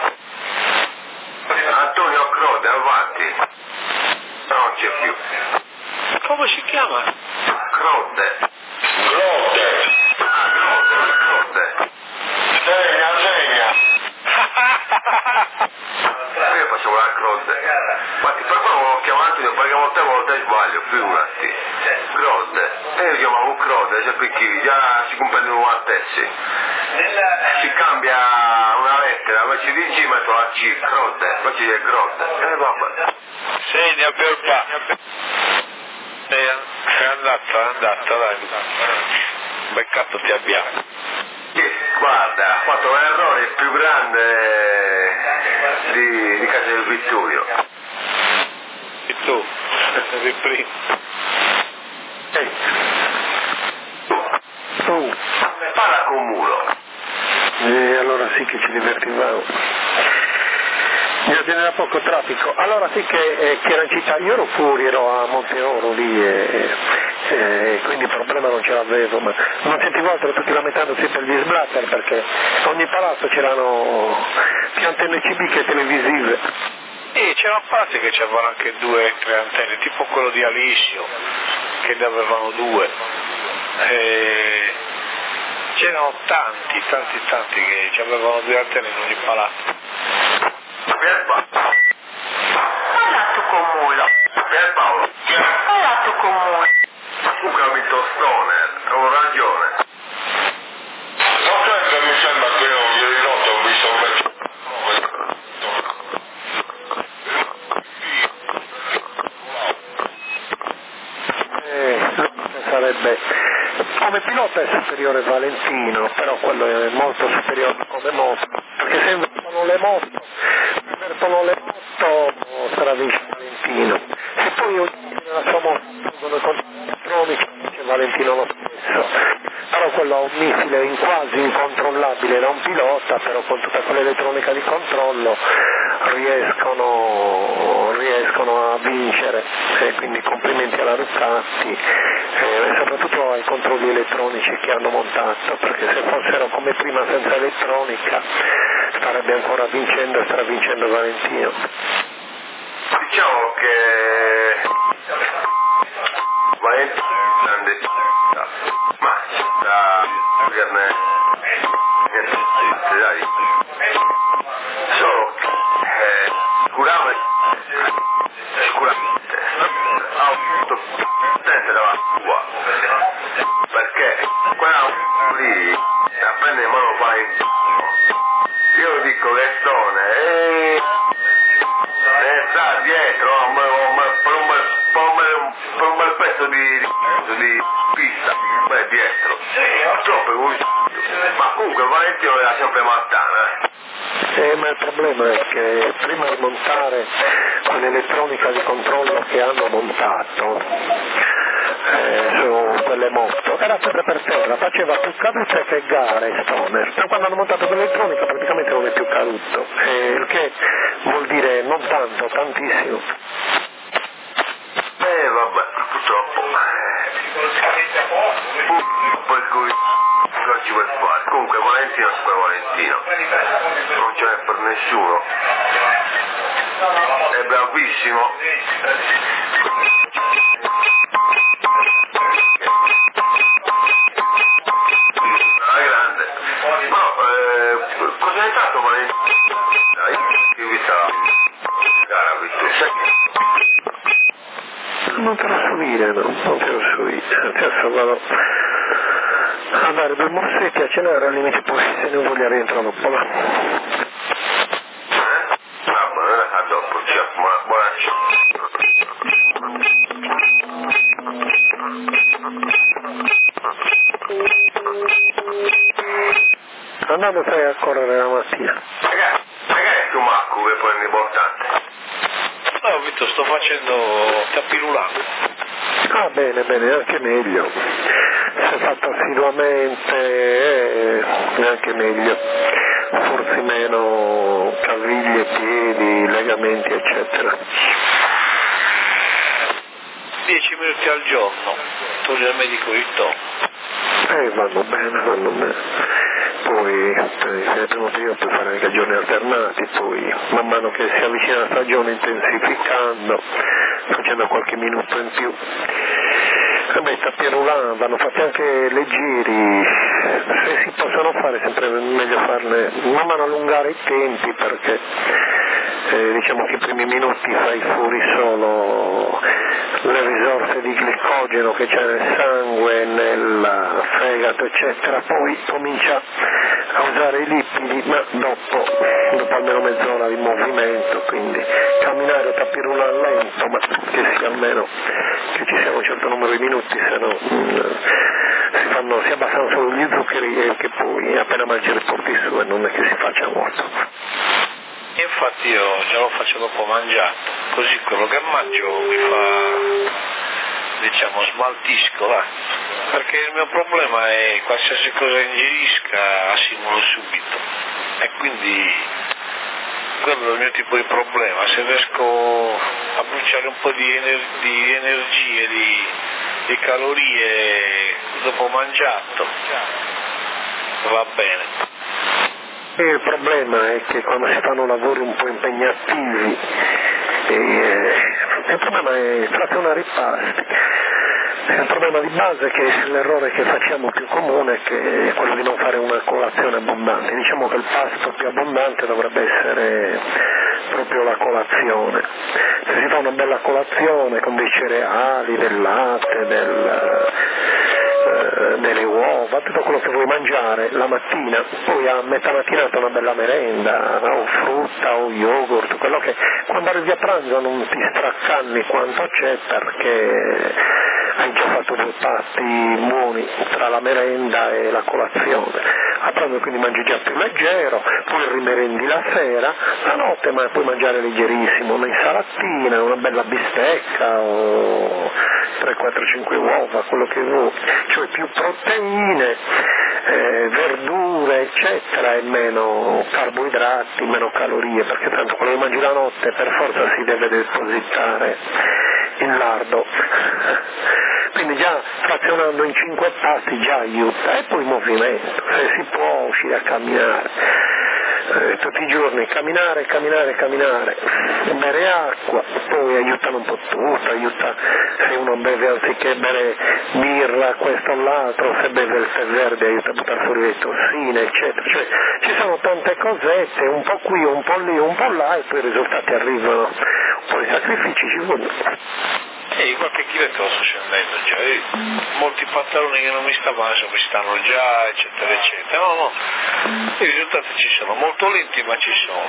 Antonio Crode, avanti. Non c'è più. Come si chiama? Crode. Crode. Ah, Crode, Crode. Segna, segna. Io facevo la Crode. Infatti per quello l'ho chiamato io, perché molte volte sbaglio, figurati. Crode. E io chiamavo Crode, cioè perché già si comprendono a tessi. si cambia una lettera, invece di G metto la C, Grode, invece è Grode. Eh vabbè. Segna per qua. È andato, è andato, dai. Beccato ti abbiamo. Sì, guarda, ha fatto un errore più grande di, di casa del Vittorio. E tu? Di prima. Ehi. Tu. Parla con Muro. E allora sì che ci divertivamo. Bisogna poco traffico. Allora sì che, eh, che era in città, io ero fuori, ero a Monteoro lì e, e quindi il problema non ce l'avevo, ma non sentivo altro tutti lamentandosi per gli sblatter perché a ogni palazzo c'erano più antenne C B che televisive. E c'erano palazzi che c'erano anche due o tre antenne, tipo quello di Alisio, che ne avevano due. E c'erano tanti, tanti, tanti che avevano due antenne in ogni palazzo. Pierpaolo. Parlato con Mulo. Pierpaolo. Parlato con Mulo. Comunque ha vinto Stoner, avevo ragione. Non so se mi sembra che io ieri notte ho visto un mezzo. Eh, sarebbe come pilota è superiore Valentino, però quello è molto superiore come moto, perché se invertono le moto, invertono le moto sarà vince Valentino. Se poi ognuno nella sua moto prendono i controlli elettronici, vince Valentino lo stesso. Però quello ha un missile in quasi incontrollabile da un pilota, però con tutta quell'elettronica di controllo riescono, riescono a vincere, e quindi complimenti alla Ducati e soprattutto ai controlli elettronici che hanno montato, perché se fossero come prima senza elettronica starebbe ancora vincendo e stravincendo Valentino. Diciamo che Valentino è grande, ma da averne dai, solo eh, sicuramente sicuramente ha avuto tente dalla sua, perché quella lì la prende in mano Valentino. Io dico che Stone e e sta dietro un bel, un bel, per, un bel, per, un bel, per un bel pezzo di, di, di pista, beh, dietro, troppo, ma comunque Valentino era sempre Mattana. Eh, ma il problema è che prima di montare quell'elettronica di controllo che hanno montato eh, su quelle moto era sempre per terra, faceva più cadute che gare Stoner, però quando hanno montato quell'elettronica praticamente non è più caduto, eh, il che vuol dire non tanto, tantissimo. Eh vabbè, purtroppo. Per cui non ci puoi fare. Comunque Valentino è super Valentino. Non ce n'è per nessuno. È bravissimo. È grande. No, eh, cosa è stato Valentino? Dai, io vi stavo gara, Non te lo so dire, no, non te lo so dire. Adesso vado a dare due morsetti a cenare, al limite poi se ne voglia rientro dopo là. Ah, buona, a dopo, ciao, buona, buona Andando sai a correre la mattina. Ragazzi, ragazzi, tu Marco che poi è importante. No, ho visto, sto facendo capirulano. Ah, bene, bene, anche meglio. Se fatto assiduamente è anche meglio. Forse meno caviglie, piedi, legamenti, eccetera. dieci minuti al giorno, toglie il medico il tono. Eh, vanno bene, vanno bene. Poi nel primo periodo puoi fare anche giorni alternati, poi man mano che si avvicina la stagione intensificando, facendo qualche minuto in più. Vabbè, i tapis roulant vanno fatti anche leggeri, se si possono fare sempre meglio farne, man mano allungare i tempi perché eh, diciamo che i primi minuti fai fuori solo le risorse di glicogeno che c'è nel sangue, nel fegato eccetera, poi comincia a usare i lipidi, ma dopo, dopo almeno mezz'ora di movimento, quindi camminare o tapirulare lento, ma che sia almeno che ci sia un certo numero di minuti, se no mh, si, fanno, si abbassano solo gli zuccheri e che poi appena mangi le porti su e non è che si faccia molto. Infatti io già lo faccio dopo mangiato, così quello che mangio mi fa, diciamo, smaltisco, va. Perché il mio problema è qualsiasi cosa ingerisca assimilo subito e quindi quello è il mio tipo di problema. Se riesco a bruciare un po' di, ener- di energie, di, di calorie dopo mangiato, va bene. E il problema è che quando si fanno lavori un po' impegnativi, eh, il problema è frazionare i pasti. Il problema di base è che l'errore che facciamo più comune è, che è quello di non fare una colazione abbondante. Diciamo che il pasto più abbondante dovrebbe essere proprio la colazione. Se si fa una bella colazione con dei cereali, del latte, del... delle uova, tutto quello che vuoi mangiare la mattina, poi a metà mattinata una bella merenda, o frutta o yogurt, quello che quando arrivi a pranzo non ti straccanni quanto c'è perché hai già fatto due pasti buoni tra la merenda e la colazione. A pranzo quindi mangi già più leggero, poi rimerendi la sera, la notte ma puoi mangiare leggerissimo, un'insalatina, una bella bistecca o tre, quattro, cinque uova, quello che vuoi, cioè più proteine, eh, verdure eccetera e meno carboidrati, meno calorie, perché tanto quello che mangi la notte per forza si deve depositare in lardo. Quindi già frazionando in cinque passi già aiuta, e poi movimento, se si può uscire a camminare eh, tutti i giorni, camminare, camminare, camminare, bere acqua, poi aiutano un po' tutto, aiuta se uno beve anziché bere birra, questo o l'altro, se beve il tè verde aiuta a buttare fuori le tossine, eccetera, cioè ci sono tante cosette, un po' qui, un po' lì, un po' là e poi i risultati arrivano, un po' di sacrifici ci vogliono. E qualche chiletto lo sto scendendo già, e molti pantaloni che non mi stavano mi stanno già, eccetera, eccetera. No, no, i risultati ci sono, molto lenti ma ci sono,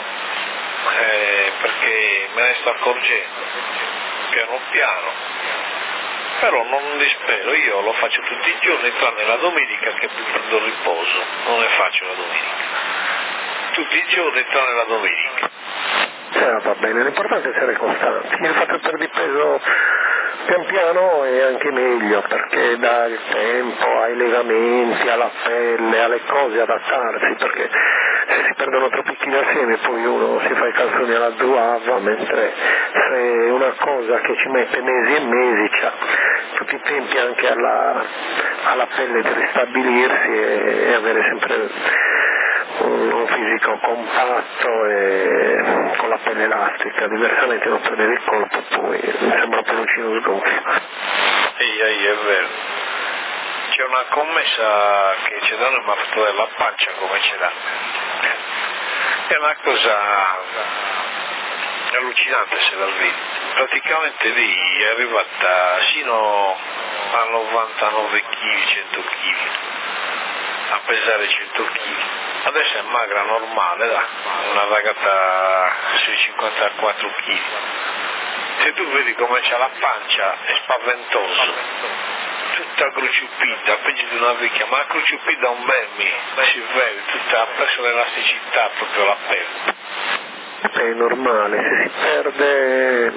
eh, perché me ne sto accorgendo, piano piano. Però non dispero, io lo faccio tutti i giorni, tranne la domenica che prendo il riposo, non ne faccio la domenica. Tutti i giorni tranne la domenica. Eh, va bene, l'importante è essere costanti. Il fatto che perdi peso pian piano è anche meglio perché dà il tempo ai legamenti, alla pelle, alle cose adattarsi, perché se si perdono troppi chili assieme poi uno si fa i calzoni alla zuava, mentre se è una cosa che ci mette mesi e mesi c'ha tutti i tempi anche alla, alla pelle di ristabilirsi e, e avere sempre un, un fisico compatto e con la pelle elastica, diversamente non perdere il colpo poi mi sembra un peloncino sgonfio. Ehi, ehi, è vero. C'è una commessa che ci dà una fatto della pancia come ce l'ha. È una cosa allucinante se la vedi. Praticamente lì è arrivata sino a novantanove chili, cento chili, a pesare cento chili. Adesso è magra normale, da, una ragazza sui cinquantaquattro chili. Se tu vedi come c'ha la pancia è spaventoso, tutta cruciupita, peggio di una vecchia, ma la cruciupita è un vermi, si vede, tutta ha preso l'elasticità proprio la pelle. È normale, se si perde,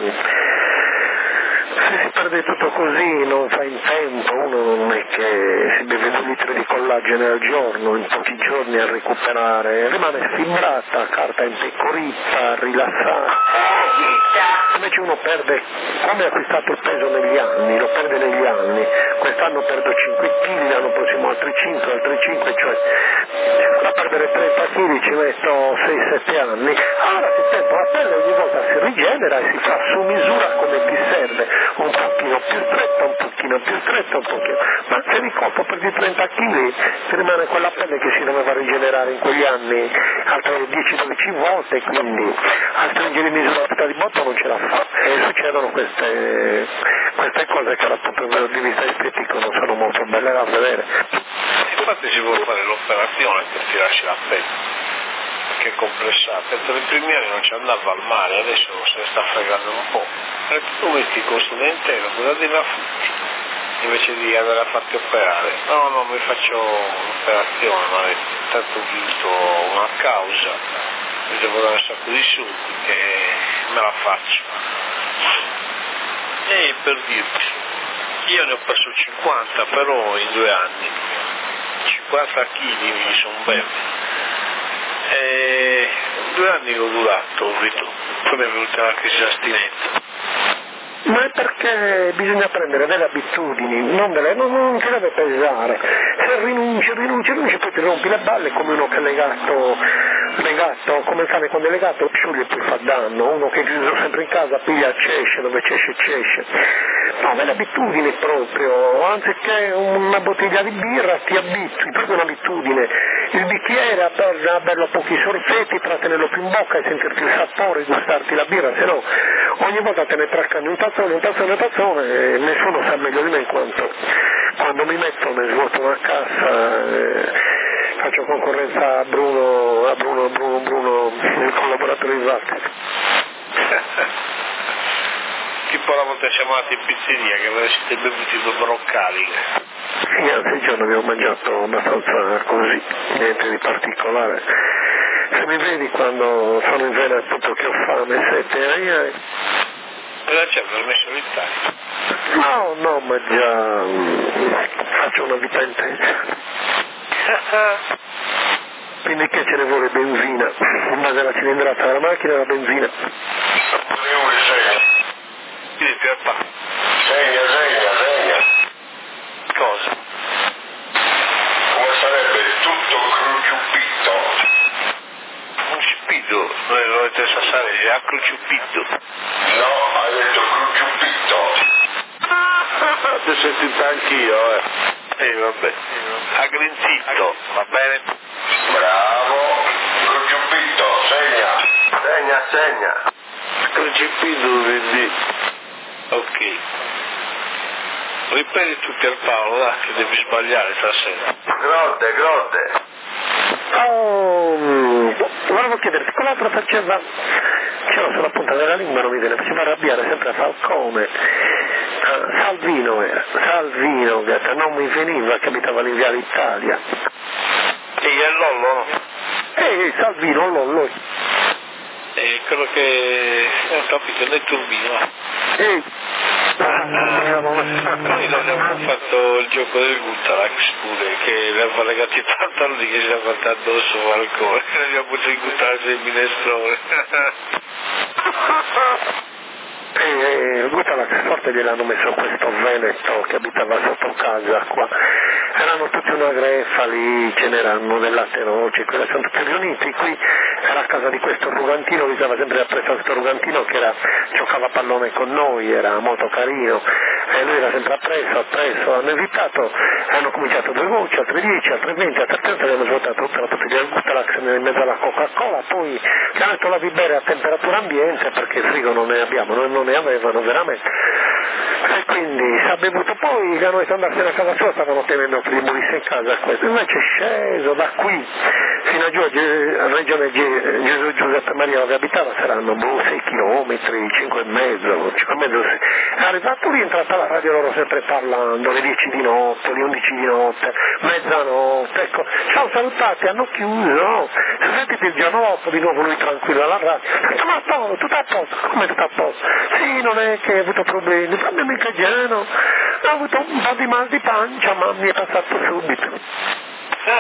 se si perde tutto così, non fa in tempo, uno non è che si beve due litri di collagene al giorno, in pochi giorni a recuperare, rimane sfibrata, carta impecorita, rilassata. invece uno perde, come ha acquistato il peso negli anni, lo perde negli anni, quest'anno perdo cinque chili, l'anno prossimo altri cinque, altri cinque, cioè a perdere trenta chili ci metto sei sette anni, allora il tempo la pelle ogni volta si rigenera e si fa su misura come ti serve, un pochino più stretta, un pochino più stretta, un pochino, ma se di colpo perdi trenta chili ti rimane quella pelle che si doveva rigenerare in quegli anni altre dieci dodici volte, quindi a stringere in misura tutta di botto non ce la fa e succedono queste, queste cose che dal punto di vista estetico non sono molto belle da vedere. Infatti si può fare l'operazione per tirarci la pelle, che è compressata, per i primi anni non ci andava al mare, adesso se ne sta fregando un po', e tu metti il costume intero, guardate la futti, invece di andare a farti operare. No, no, mi faccio un'operazione, ma tanto ho vinto una causa, mi devo dare un sacco di soldi e me la faccio. E per dirti, io ne ho perso cinquanta però in due anni, cinquanta chili mi sono bene. E due anni che ho durato, ho detto, poi mi è venuta la crisi d'astinenza. Ma è perché bisogna prendere delle abitudini, non, delle, non, non ti deve pesare. Se rinunci, rinunci, rinunci, poi ti rompi le balle come uno che è legato, legato come il cane quando è legato, scioglie e poi fa danno. Uno che è chiuso sempre in casa, piglia, cesce, dove cesce, cesce. No, delle abitudini proprio, anziché una bottiglia di birra ti abitui, proprio un'abitudine. Il bicchiere a berlo a pochi sorfetti, trattenerlo più in bocca e sentirti il sapore, gustarti la birra, se no ogni volta te ne traccano un tazzone, un tazzone, un tazzone e nessuno sa meglio di me in quanto quando mi metto ne svuoto una cassa, eh, faccio concorrenza a Bruno, a Bruno, Bruno, Bruno, il collaboratore di Walter. Tipo la volta siamo andati in pizzeria che avreste bevuti due broccali. Sì, anzi il giorno abbiamo mangiato abbastanza così, niente di particolare. Se mi vedi quando sono in vena appunto che ho fame, sete, ai ai. Cosa c'è per me solitario? No, no, ma già mh, faccio una vita intensa. Quindi che ce ne vuole benzina, in base alla cilindrata della macchina la benzina. Quindi ti fa. Segna, segna, segna. Cosa? Come sarebbe tutto cruciupito? Cruciupito? Noi lo dovete sassare, è a cruciupito. No, hai detto cruciupito. Ti sentito anch'io, eh. E eh, vabbè. Agrinzito, va bene? Bravo. Cruciupito, segna. Segna, segna. Cruciupito, quindi. Ok. Ripeti tutti al Paolo, dai, che devi sbagliare stasera. Grode, grode. Oh, volevo chiederti, quell'altro faceva, c'era sulla punta della lingua, non mi viene, faceva arrabbiare sempre a Falcone, ah, Salvino era, Salvino, che non mi veniva, che abitava in Viale Italia. E è Lollo, no? Eh, Salvino, Lollo. È quello che, non capito, né Turbino. Eh. Noi abbiamo fatto il gioco del Guttalax pure, che aveva legato i pantaloni che si era fatto addosso Falcone, e abbiamo potuto inguttare il minestrone. E il Guttalax forte gliel'hanno messo questo Veneto che abitava sotto casa qua, erano tutti una greffa lì, ce n'erano del latte roce, quelli sono tutti riuniti, qui era a casa di questo Rugantino, che stava sempre appresso a questo Rugantino che era, giocava a pallone con noi, era molto carino, e lui era sempre appresso, appresso, hanno invitato, hanno cominciato due voci, altre dieci, altre venti, altre trenta, hanno svuotato tutta la bottiglia del Guttalax in mezzo alla Coca-Cola, poi ci hanno detto la di bere a temperatura ambiente perché il frigo non ne abbiamo, non, non ne avevano veramente, e quindi si è bevuto, poi gli hanno detto andarsene a casa sua, stavano tenendo che li morisse in casa questo, invece è sceso da qui fino a giù a Regione Gesù Giuseppe Maria dove abitava, saranno sei chilometri, cinque e mezzo, cinque e mezzo, è arrivato lì, è entrata la radio, loro sempre parlando, le dieci di notte, le undici di notte, mezzanotte, ecco, ci hanno salutati, hanno chiuso, si è sentito il giorno dopo di nuovo lui tranquillo alla radio, ha detto ma Paolo, tutto a posto, come tutto a posto? Sì, non è che hai avuto problemi, problemi mica Geno, ho avuto un po' di mal di pancia ma mi è passato subito.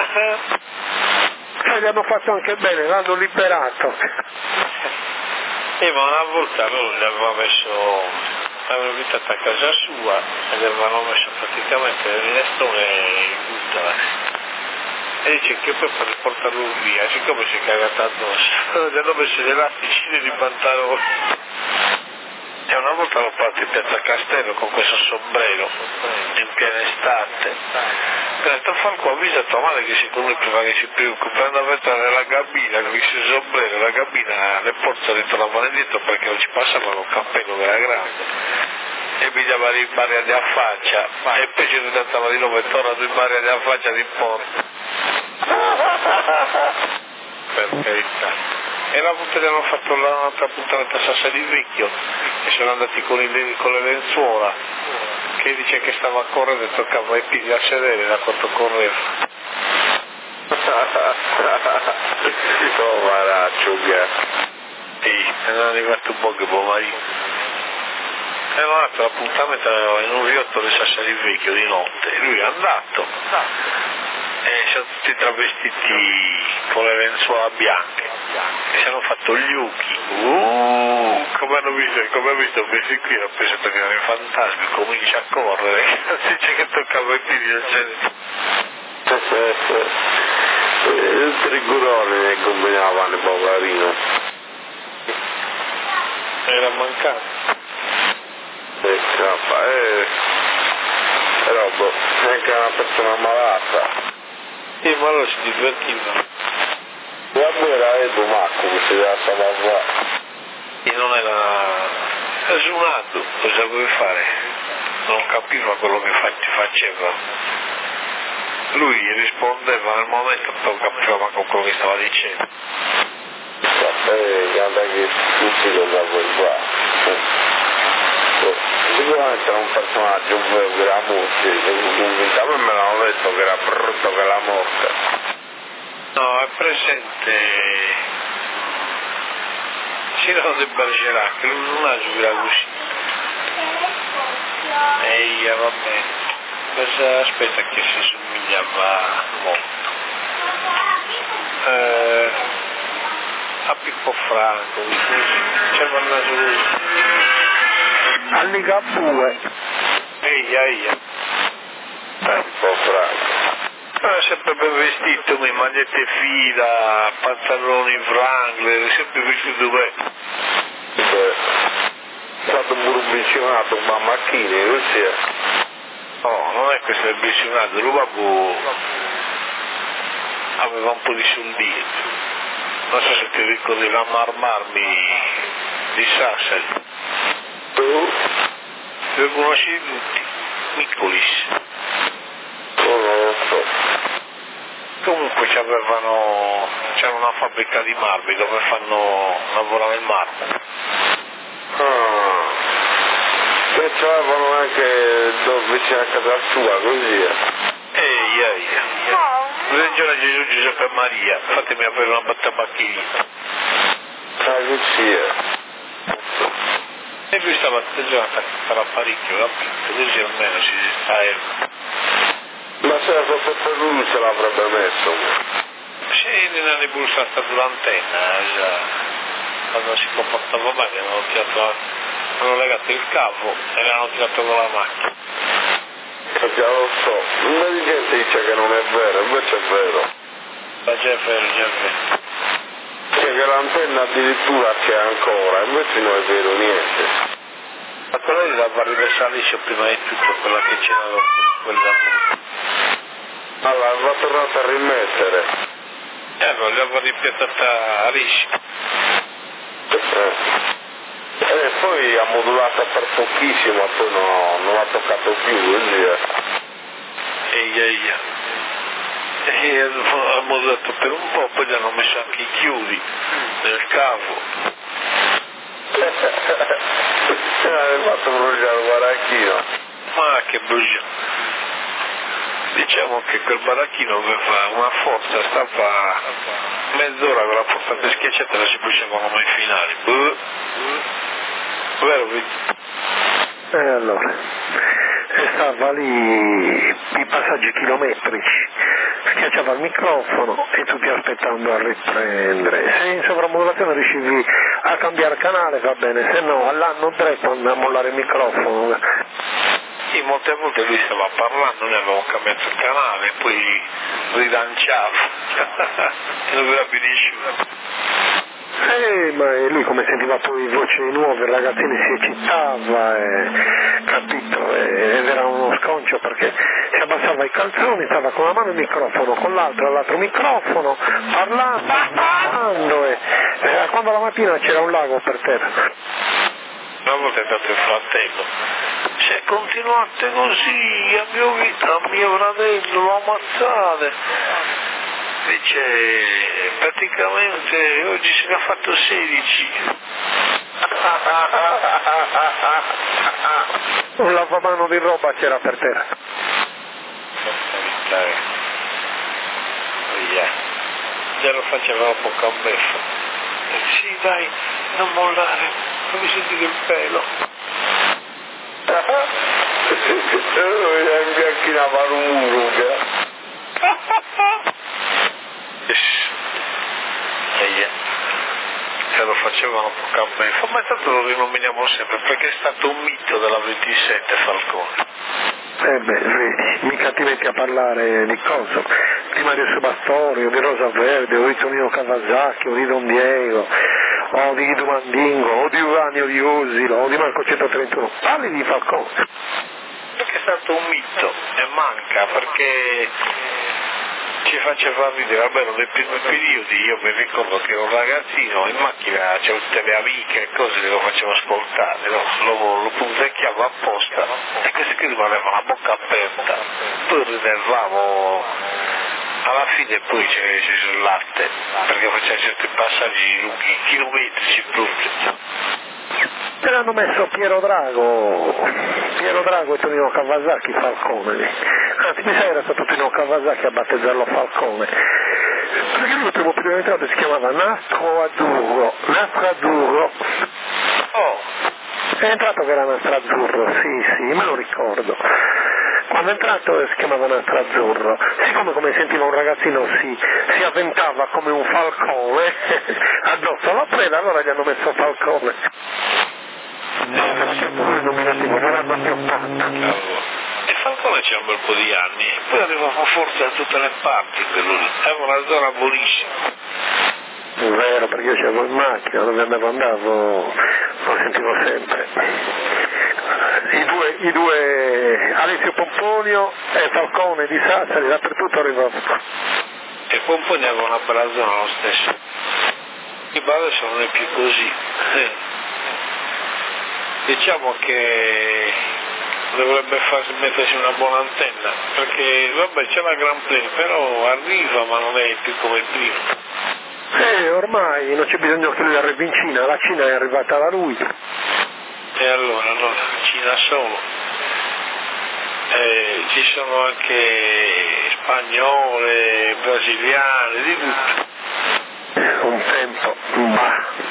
Cioè gli hanno fatto anche bene, l'hanno liberato. Eh, ma una volta lui gli aveva messo, aveva invitato a casa sua e gli avevano messo praticamente le minestrone in buttala. E dice che poi per portarlo via, siccome si è cagato addosso, gli hanno messo gli elasticini di pantaloni. E una volta l'ho fatto in piazza Castello con questo sombrero, in piena estate. Ho detto, Falco, avvisa tua madre che secondo me prima che si preoccupa, andava a entrare nella cabina con questo sombrero, la cabina le porta dentro la mano dietro perché non ci passava con un cappello che era grande. E mi chiamava in Maria di Affaccia, e poi ci ridattava di nuovo e tornato in Maria di Affaccia di porta. Per carità. E la volta che hanno fatto l'altra appuntamento a Sassari Vecchio e sono andati con, il, con le lenzuola, che dice che stava a correre e toccava i piedi a sedere da quanto correva. Oh maraccio, che Sì, è arrivato un po' che può marito. E hanno fatto l'appuntamento in un riotto di Sassari Vecchio di notte, e lui è andato e sono tutti travestiti con le lenzuola bianche e si hanno fatto gli occhi. Uh, come hanno visto, come ha visto questi qui, ho pensato che erano i fantasmi, comincia a correre, dice che toccava i piedi al sedere. il trigurone ne combinavano, poverino. Era mancato. E scappa, eh, però boh, neanche una persona malata. Sì, ma allora si divertiva. Guarda era Edo Macco che si deve salvare. E non era esumato, cosa vuoi fare? Non capiva quello che faceva. Lui rispondeva nel momento, non capiva manco quello che stava dicendo. Eh, guarda che tutti cosa vuoi fare. Sicuramente era un personaggio vero che era morto, a me me l'hanno detto che era brutto che la morte. No, è presente Cyrano de Bergerac, che non ha giocato così. Ehi, va bene. Cosa aspetta che si somigliava molto? Eh, a Pippo Franco, c'era il naso così. A Ligabue. Ehi, ehi. Pippo Franco. Era sempre ben vestito, con magliette fila, pantaloni Wrangler, sempre vestito bene. Beh, è stato burbicionato ma macchine, così è. No, non è che si è burbicionato, lui babbo aveva un po' di soldini. Non so se ti ricordi la Marmarmi di Sassari. Tu? Li conosci tutti, Nicolis. Non lo so. Comunque c'avevano, c'era una fabbrica di marmi dove fanno, lavorano il marmo. Ah, che c'avevano anche vicino a casa sua, così è. Ehi, ehi, Regione Gesù Giuseppe Maria, fatemi aprire una tabacchina. Ah, così è. E lui stava giornata a parecchio, capito? Così almeno si distraeva. Ma se era stato per lui se l'avrebbe messo. Sì, nella bussata sull'antenna, già. Quando si comportava male hanno tirato, hanno legato il cavo e l'hanno tirato con la macchina. E già lo so, una di gente dice che non è vero, invece è vero. Ma già è vero, già è vero. Dice che l'antenna addirittura c'è ancora, invece non è vero niente. Ma quella lì la va a riversare liscio prima di tutto, quella che c'era dopo, quella. Allora, va tornato a rimettere. Eh, allora, l'aveva ripiattata a liscio. Eh. E poi ha modulato per pochissimo, poi non, non ha toccato più, così è. Ehi, ehi. E ha modulato per un po', poi gli hanno messo anche i chiudi nel cavo. Ha fatto bruciare il baracchino. Ma che brucia. Diciamo che quel baracchino aveva una forza, stava mezz'ora con la portata schiacciata e la si bruciavano mai finali. Buh. Vero, vedi? E allora, e stava lì i passaggi chilometrici, schiacciava il microfono e tutti aspettando a riprendere. Se in sovramodulazione riuscivi a cambiare canale va bene, se no all'anno tre quando a mollare il microfono. Sì, molte volte lui stava parlando, noi avevamo cambiato il canale, poi rilanciava e non era più nessuno. Eh, ma lui come sentiva poi voci nuove, il ragazzino si eccitava, e, capito, e, ed era uno sconcio perché si abbassava i calzoni, stava con una mano il microfono, con l'altra l'altro microfono, parlando, parlando e, e quando la mattina c'era un lago per terra. Una volta è stato il fratello, se continuate così a mio vita, a mio fratello lo ammazzate. Invece praticamente oggi se ne ha fatto sedici. Un lavamano di roba c'era per terra. Via. Già lo faceva un po' a beffa. Sì dai, non mollare, fammi sentire il pelo. Mi bianchinava un muro. Se lo facevano un po' a beffa, ma tanto lo rinominiamo sempre perché è stato un mito della ventisette Falcone. Eh beh, vedi, mica ti metti a parlare di cosa, di Mario Sebastori, o di Rosa Verde, o di Tonino Kawasaki, o di Don Diego, o di Guido Mandingo, o di Uranio di Usilo, o di Marco centotrentuno, parli di Falcone. Perché è stato un mito e manca, perché ci faceva ridere, vabbè, nei primi periodi io mi ricordo che ero un ragazzino, in macchina c'erano tutte le amiche e cose che lo facevo ascoltare, no? lo, lo punzecchiavo apposta e questi qui rimanevano la bocca aperta, poi rinervavo, alla fine poi c'è, c'è il latte, perché faceva certi passaggi lunghi, chilometrici proprio. Te l'hanno messo Piero Drago, Piero Drago e Tonino Kawasaki Falcone. Anzi, mi sa era stato Tonino Kawasaki a battezzarlo Falcone. Perché lui il primo periodo entrato si chiamava Nastro Azzurro, Nastro Azzurro. Oh! È entrato che era Nastro Azzurro, sì, sì, me lo ricordo. Quando è entrato si chiamava Nastro Azzurro, siccome come sentiva un ragazzino si, si avventava come un falcone addosso alla preda, allora gli hanno messo Falcone. Nominativo dell'anno ottanta. E Falcone c'era un bel po' di anni, poi avevamo forza da tutte le parti per lui, aveva una zona buonissima. Vero, perché io c'avevo in macchina, dove andavo andavo, lo sentivo sempre. I due, i due Alessio Pomponio e Falcone di Sassari, dappertutto arrivavo. E Pomponio aveva una bella zona lo stesso. I bar sono non è più così. Diciamo che dovrebbe farsi, mettersi una buona antenna, perché vabbè c'è la Grand Prix, però arriva ma non è più come prima. Eh, ormai non c'è bisogno che lui arrivi in Cina, la Cina è arrivata da lui. E allora, allora, Cina solo. Eh, ci sono anche spagnole, brasiliane, di tutto. Un tempo, bah.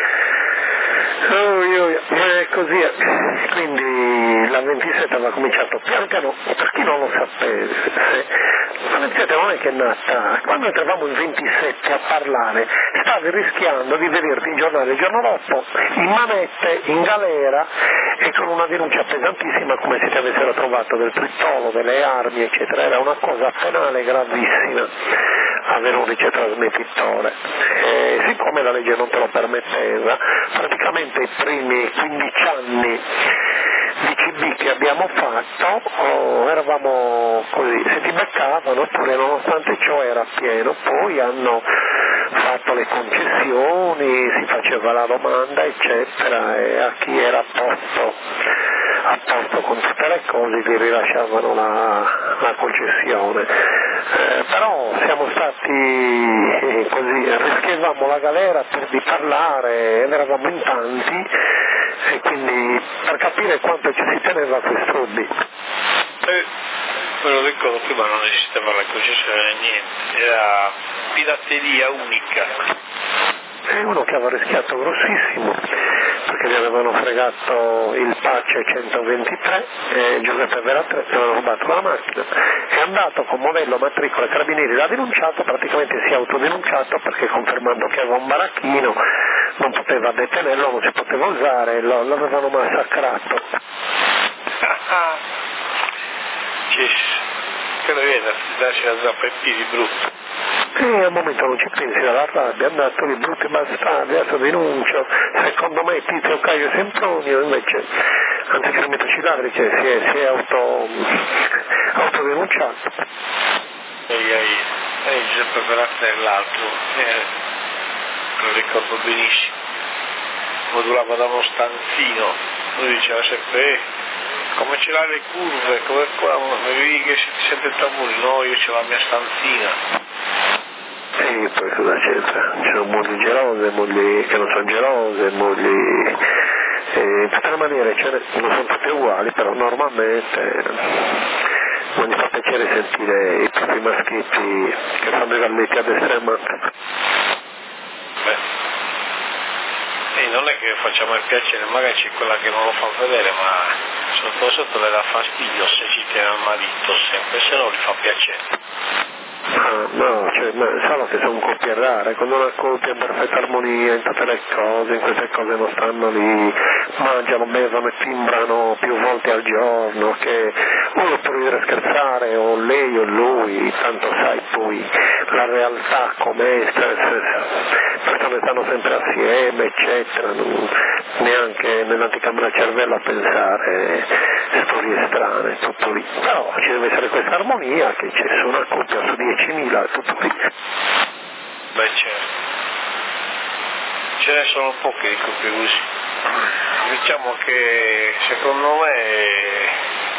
Oh, io, io. Ma è così, quindi la ventisette aveva cominciato piano piano, per chi non lo sapesse, la ventisette non è che è nata, quando entravamo in ventisette a parlare, stavi rischiando di vederti in giornale il giorno dopo, in manette, in galera, e con una denuncia pesantissima come se ti avessero trovato del tritolo, delle armi, eccetera, era una cosa penale gravissima avere un ricetrasmettitore. E siccome la legge non te lo permetteva, praticamente i primi quindici anni di C B che abbiamo fatto oh, eravamo così, se ti beccavano, oppure nonostante ciò era pieno, poi hanno fatto le concessioni, si faceva la domanda eccetera, e a chi era a posto, a posto con tutte le cose gli rilasciavano la, la concessione. Eh, però siamo stati eh, così, rischiavamo la galera per di parlare ed eravamo in tanti, e quindi per capire quanto ci si teneva a questo hobby. Eh, me lo ricordo, prima non esisteva la concessione, niente, era pirateria unica. è uno che aveva rischiato grossissimo, perché gli avevano fregato il Pace centoventitré e Giuseppe Veratrè gli avevano rubato la macchina, è andato con modello, matricola e carabinieri, l'ha denunciato, praticamente si è autodenunciato perché confermando che aveva un baracchino non poteva detenerlo, non si poteva usare, lo, l'avevano massacrato. Che lo vede, darci la zappa in piedi brutto. E al momento non ci pensi, alla rabbia, è andato di brutti bastardi, adesso denuncio, secondo me Tizio Caio Sempronio invece, anziché rimetterci ladri, che si è, si è auto, autodenunciato. Ehi, ehi, ehi, Giuseppe Veratrè l'altro, eh, lo ricordo benissimo, modulava da uno stanzino, lui diceva sempre, eh, come ce l'ha le curve, come qua, mi vedi che si sente il tamburo, no, io c'ho la mia stanzina. E poi cosa c'entra? Ci sono mogli gelose, mogli che non sono gelose, mogli... E in tutte le maniere ce ne, non sono tutte uguali, però normalmente non gli fa piacere sentire i propri maschietti che fanno i galletti a destra e a manca. Beh, e non è che faccia mai piacere, magari c'è quella che non lo fa vedere, ma sotto sotto le dà fastidio se ci tiene al marito sempre, se no gli fa piacere. Ah, no, cioè, ma solo che sono coppie rare, quando una coppia in perfetta armonia in tutte le cose, in queste cose non stanno lì, mangiano, bevono e timbrano più volte al giorno, che uno può ridere scherzare, o lei o lui, tanto sai poi la realtà com'è, persone stanno sempre assieme, eccetera, non, neanche nell'anticamera cervello a pensare storie strane, tutto lì. Però ci deve essere questa armonia che c'è su una coppia su diecimila, tutto lì. Beh, certo. Ce ne sono poche di coppie così. Diciamo che secondo me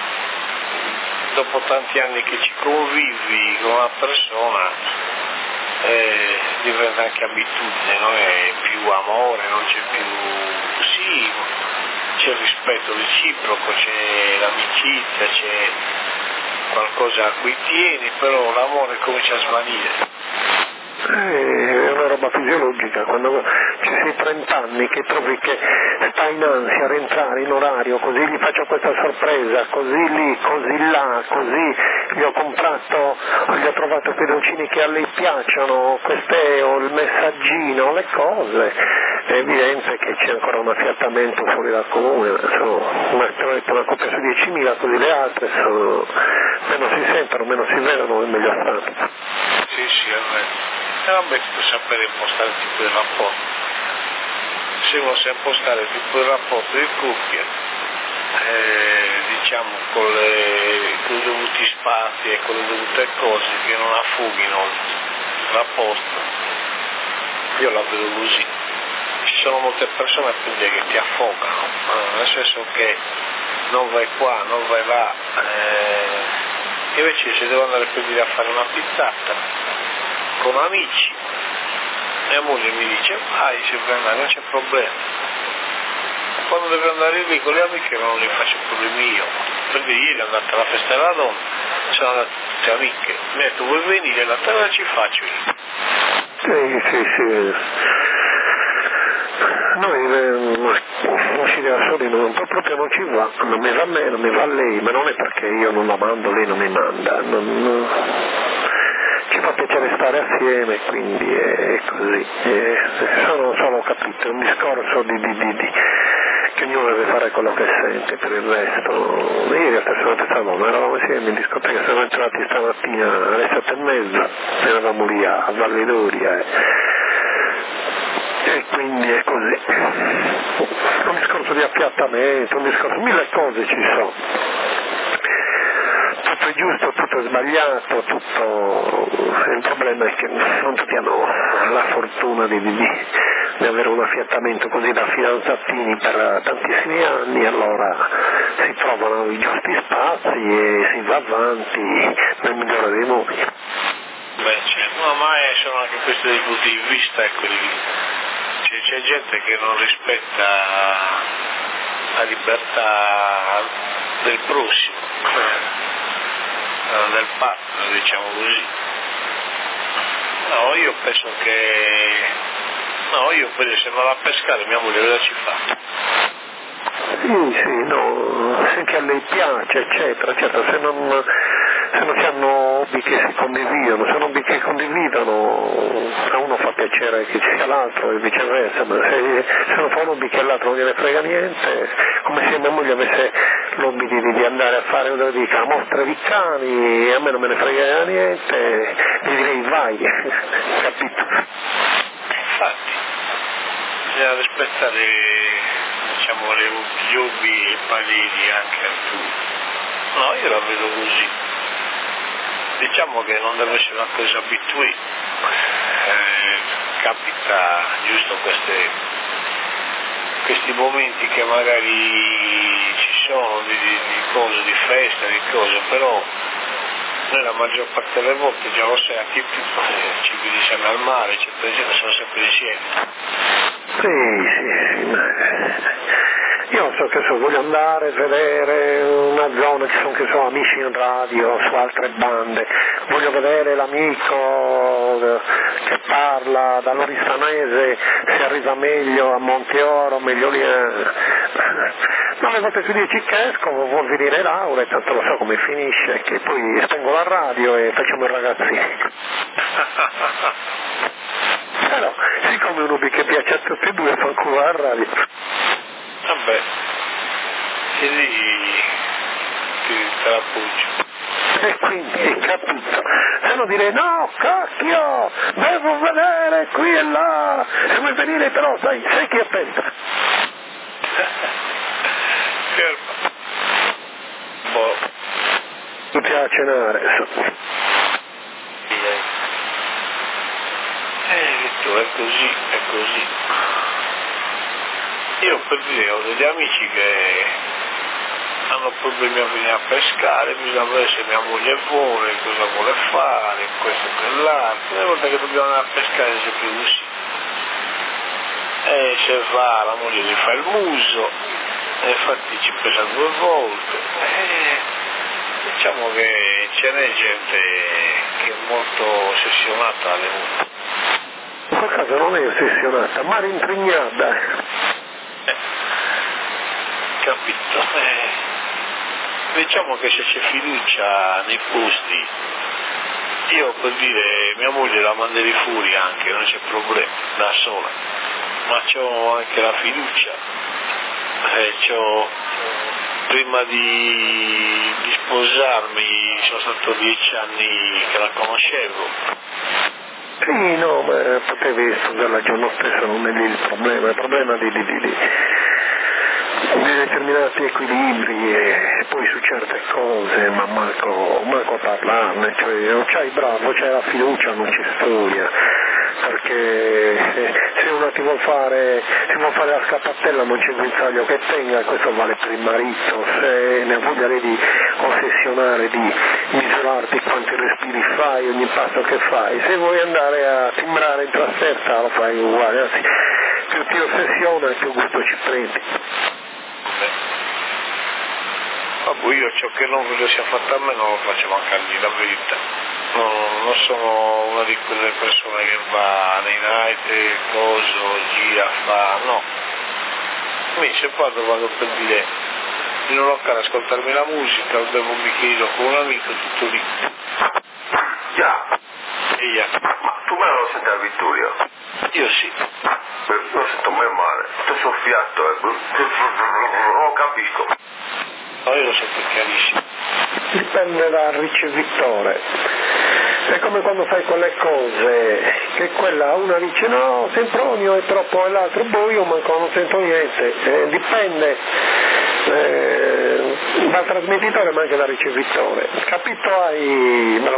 dopo tanti anni che ci convivi con una persona eh, diventa anche abitudine, non è più amore, non c'è più, sì, c'è il rispetto reciproco, c'è l'amicizia, c'è qualcosa a cui tieni, però l'amore comincia a svanire. È una roba fisiologica, quando ci sei trenta anni che trovi che sta in ansia a rientrare in orario, così gli faccio questa sorpresa, così lì, così là, così gli ho comprato, gli ho trovato quei dolcini che a lei piacciono, queste o il messaggino, le cose, è evidente che c'è ancora un affiatamento fuori dal comune, sono una, una coppia su diecimila, così le altre sono, meno si sentono, meno si vedono e meglio stanno. Sì, sì, è vero. E vabbè, tu sapere impostare il tipo di rapporto. Se uno sa impostare il tipo di rapporto di coppia, eh, diciamo con, le, con i dovuti spazi e con le dovute cose che non affughino il rapporto, io la vedo così. Ci sono molte persone quindi che ti affogano, nel senso che non vai qua, non vai là, eh, invece se devo andare per dire a fare una pizzata con amici, mia moglie mi dice vai, se vuoi andare non c'è problema, quando devo andare lì con le amiche non gli faccio problemi io, perché ieri è andata alla festa della donna, sono andate tutte amiche, mi ha detto vuoi venire, la terra ci faccio io. Sì, sì, sì. Noi eh, uscire da soli non, proprio non ci va, non mi va a me, non mi va a lei, ma non è perché io non la mando, lei non mi manda, non, non, ci fa piacere stare assieme, quindi è così. E sono solo ho capito, è un discorso di, di, di, di che ognuno deve fare quello che sente, per il resto. Ieri a persona pensavo, ma eravamo insieme in discoteca, siamo entrati stamattina alle sette e mezza, eravamo lì a Valle d'Oria. Eh. E quindi è così. Un discorso di appiattamento, un discorso, mille cose ci sono. Tutto è giusto, tutto è sbagliato, tutto. Il problema è che non tutti hanno la fortuna di, di, di avere un affiattamento così da fidanzatini per tantissimi anni, allora si trovano i giusti spazi e si va avanti nel migliore dei modi. Beh, certo, no, ma sono anche questi dei punti di vista e quelli. C'è, c'è gente che non rispetta la libertà del prossimo, del partner, diciamo così. No, io penso che No, io poi se vado a pescare mia moglie cosa ci fa? Sì, sì, no, se a lei piace, eccetera, certo, se non, se non si hanno hobby che si condividono, se hanno hobby che condividono, a uno fa piacere che ci sia l'altro e viceversa, ma se, se non fa un hobby che all'altro non gliene frega niente, come se mia moglie avesse l'hobby di, di andare a fare una dica, mostre di cani, e a me non me ne frega niente, gli direi vai, capito? Infatti, bisogna rispettare, diciamo, le, gli hobby e i pareri anche altrui. No, io la vedo così. Diciamo che non deve essere una cosa abituée. Eh, capita giusto queste, questi momenti che magari ci sono di, di, di cose, di festa, di cose, però noi la maggior parte delle volte già lo sai anche tu, ci vedi insieme al mare, eccetera, eccetera, sono sempre insieme. Sì, sì, sì, ma io so che so, voglio andare a vedere una zona, ci sono che so amici in radio, su altre bande, voglio vedere l'amico che parla dall'oristanese, se arriva meglio a Monteoro, meglio lì a... Ma le volte su dieci che esco vuol venire Laura e tanto lo so come finisce, che poi spengo la radio e facciamo il ragazzino. Però, siccome uno che piace a tutti e due, fa un culo alla radio. Vabbè, e lì ti te l'appoggio. E quindi, capito? Se no dire, no, cacchio, devo vedere qui e là, e vuoi venire però, sai, sai chi aspetta? Ferma. Boh. Mi piace cenare, Eh, Vittorio, è così, è così. Io per dire, ho degli amici che hanno problemi a venire a pescare, bisogna vedere se mia moglie vuole, cosa vuole fare, questo e quell'altro. Una volta che dobbiamo andare a pescare è sempre così. E se va, la moglie gli fa il muso, e infatti ci pesa due volte. E diciamo che ce n'è gente che è molto ossessionata alle multe. in quel caso non è ossessionata, ma rintrignata. Eh, capito? Eh. Diciamo che se c'è fiducia nei posti, io per dire mia moglie la manderei fuori anche, non c'è problema, da sola, ma c'ho anche la fiducia, eh, c'ho, prima di, di sposarmi sono stato dieci anni che la conoscevo. Sì, no, ma potevi sposarla il giorno stesso, non è lì il problema, il problema di, di, di, di, di determinati equilibri e poi su certe cose, ma manco, manco a parlarne, cioè o c'hai bravo, c'hai la fiducia, non c'è storia, perché se uno ti vuol fare, ti vuol fare la scappatella non c'è guinzaglio che tenga, questo vale per il marito, se ne ha voglia di ossessionare, di misurarti quanti respiri fai, ogni passo che fai, se vuoi andare a timbrare in trasferta lo fai uguale, anzi più ti ossessiona più gusto ci prendi. Vabbè, io ciò che non voglio sia fatto a me non lo faccio mancare di la verità. Non, non sono una di quelle persone che va nei night, coso, gira, fa, no. Invece vado, vado per dire in un locale a ascoltarmi la musica, bevo un bicchierino con un amico, tutto lì. Già. E già. Ma tu me lo senti a Vittorio? Io sì. Beh, lo sento mai male. Sto soffiato, eh. Non lo capisco. No, io lo sento chiarissimo. Dipende dal ricevitore. È come quando fai quelle cose che quella una dice no, Sempronio è troppo e l'altro boh, io manco non sento niente. Eh, dipende eh, dal trasmettitore ma anche dal ricevitore. Capito hai? Me lo...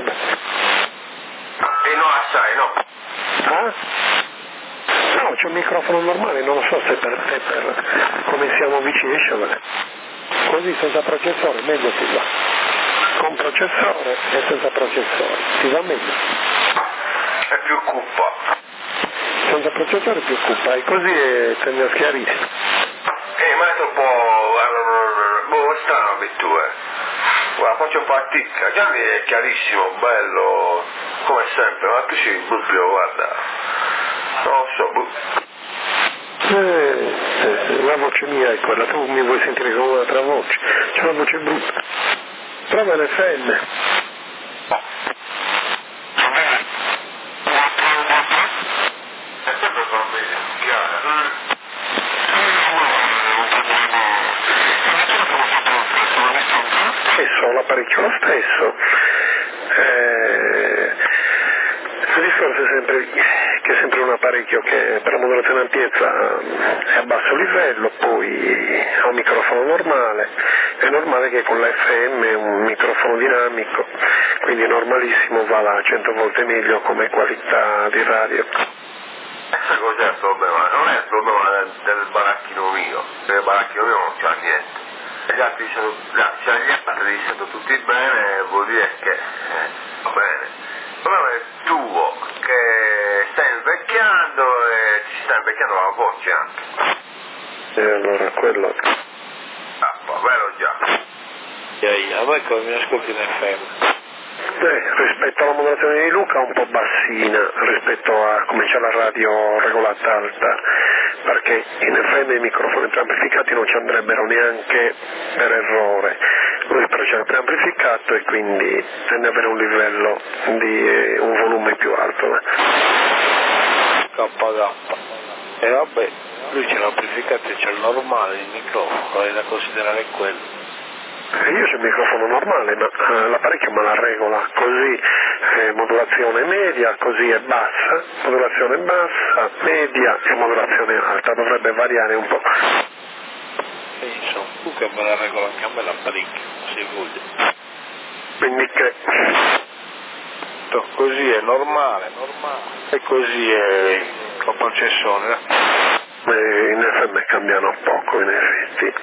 E no assai, no? Ah? No, c'è un microfono normale, non lo so se per te, per come siamo vicini, così senza processore, meglio ti va. Con processore e senza processore, ti va meglio. È più cupa. Senza processore è più cupa, e così è, tende a schiarissimo. Eh, ma è troppo... boh, strano che tu, eh. Guarda, faccio fatica. Gianni è chiarissimo, bello, come sempre, ma tu sei proprio, guarda... Non lo so, boh. Eh, eh, la voce mia è quella, tu mi vuoi sentire con un'altra voce, c'è una voce brutta. Prova l'F M. Stesso, l'apparecchio lo stesso. Eh, il discorso è sempre che è sempre un apparecchio che per la modulazione ampiezza è a basso livello, poi ha un microfono normale, è normale che con l'F M è un microfono dinamico, quindi normalissimo, va là cento volte meglio come qualità di radio. Ecco cos'è il problema? Non è il problema del, del baracchino mio, perché il baracchino mio non c'ha niente. Gli altri sono, cioè gli altri sono tutti bene, vuol dire che eh, va bene. Il problema è tuo, che stai invecchiando e ti sta invecchiando la voce anche. E allora quello... Ah, vero già. A voi come mi ascolti in F M? Eh, rispetto alla modulazione di Luca un po' bassina, rispetto a come c'è la radio regolata alta, perché in F M i microfoni preamplificati non ci andrebbero neanche per errore. Lui però c'è il preamplificato e quindi tende ad avere un livello di eh, un volume più alto. K K. E vabbè, lui c'è l'amplificato e c'è il normale, il microfono, è da considerare quello. Io c'ho il microfono normale, ma eh, l'apparecchio me la regola così, eh, modulazione media, così è bassa, modulazione bassa, media e modulazione alta, dovrebbe variare un po'. E insomma, tu che me la regola anche a me l'apparecchio, se vuoi. Quindi che... Così è normale, normale, e così è il processore. Eh, in F M cambiano poco in effetti.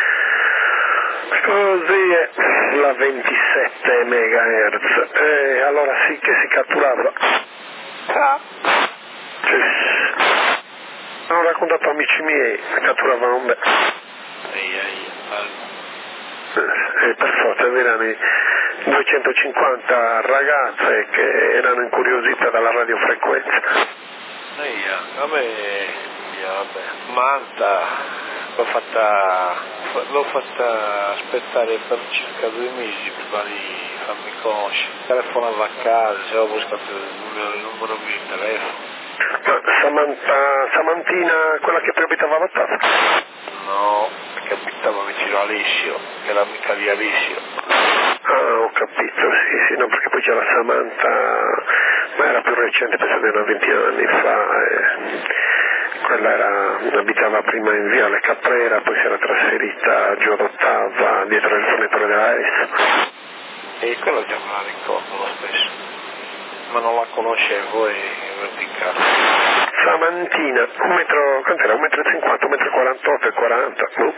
Così è la ventisette megahertz, e allora sì che si catturava. Ah. Sì. Ho raccontato a amici miei, catturavano un bel. Eia, eia. E per forza erano i duecentocinquanta ragazze che erano incuriosite dalla radiofrequenza. Eia, vabbè, eia, vabbè. Manta l'ho fatta, l'ho fatta aspettare per circa due mesi prima di farmi conoscere. Telefonavo a casa, avevo buscato il, il numero mio di telefono. Ma Samantha, Samantina, quella che poi abitava a Tasso? No, perché abitava vicino a Alessio, che era amica di Alessio. Ah, ho capito, sì, sì, no, perché poi c'era Samantha, ma era più recente, penso di una ventina di anni fa, e quella era, abitava prima in Viale Caprera, poi si era trasferita giù ad Ottava, dietro il fornitore della S. E quello già me la ricordo lo stesso, ma non la conoscevo e verticale. Samantina, un metro, quant'era? Un metro e cinquanta, un metro e quarantotto e quaranta, no?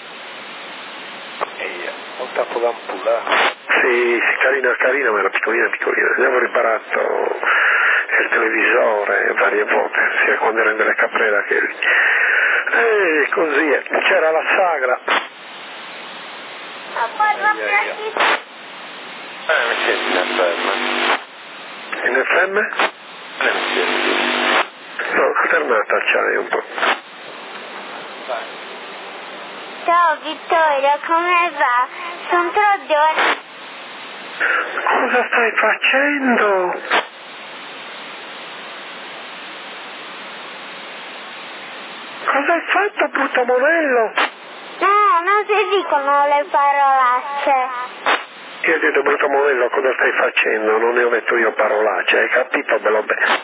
Eia, un tappo d'ampolla. Sì, sì, carina, carina, ma era piccolina, piccolina. Abbiamo riparato il televisore varie volte, sia quando era in Viale Caprera che... E così è. C'era la sagra. Eia, eia. Eh, mi senti in F M? In F M? Eh, mi senti. No, alternata c'hai un po'. Dai. Ciao Vittorio, come va? Sono tre giorni. Cosa stai facendo? Cosa hai fatto, brutto monello? No, non si dicono le parolacce. Io ho detto, brutto monello, cosa stai facendo? Non ne ho detto io parolacce, hai capito, bello bene?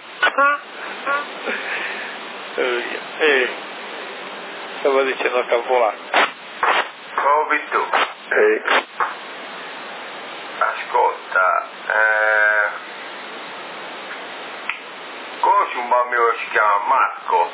Eia, eh, stavo dicendo cavolata. Oh, Vittu, Ehi. ascolta, eh, conosci un bambino che si chiama Marco?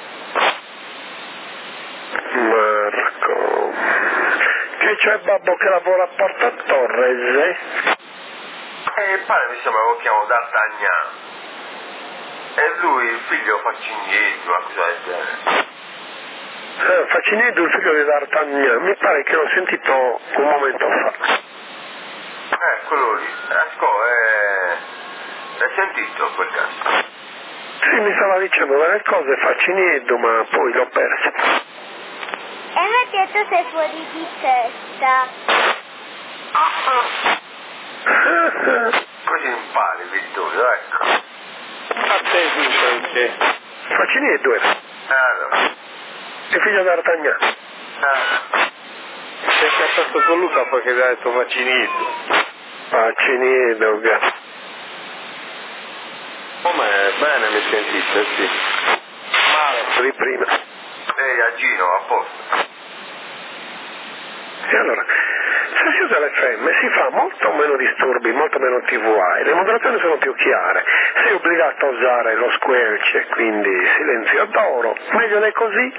Marco. Che c'è babbo che lavora a Porta Torres, eh? E il padre mi sembra lo chiamo D'Artagnan. E lui, il figlio, Faccinietto, una cosa del genere. Ah, Facinetto, il figlio di D'Artagnan, mi pare che l'ho sentito un momento fa. Eh, quello lì. Ascolta, eh, l'hai sentito per caso? Sì, mi stava dicendo delle cose, facci niente, ma poi l'ho persa. E metti tu sei fuori di testa. Così impari, Vittorio, ecco. A te dice. Facci niente, era. Allora. È figlio d'Artagnan. Ah. Si è incazzato con Luca perché gli ha detto vaccinito. Facci niente, ovvio. Come bene mi sentite, sì. Male. Di prima. Ehi, Agino, a posto. E allora, se si usa l'F M si fa molto meno disturbi, molto meno T V A e le modulazioni sono più chiare. Sei obbligato a usare lo squelch e quindi silenzio d'oro. Meglio di così?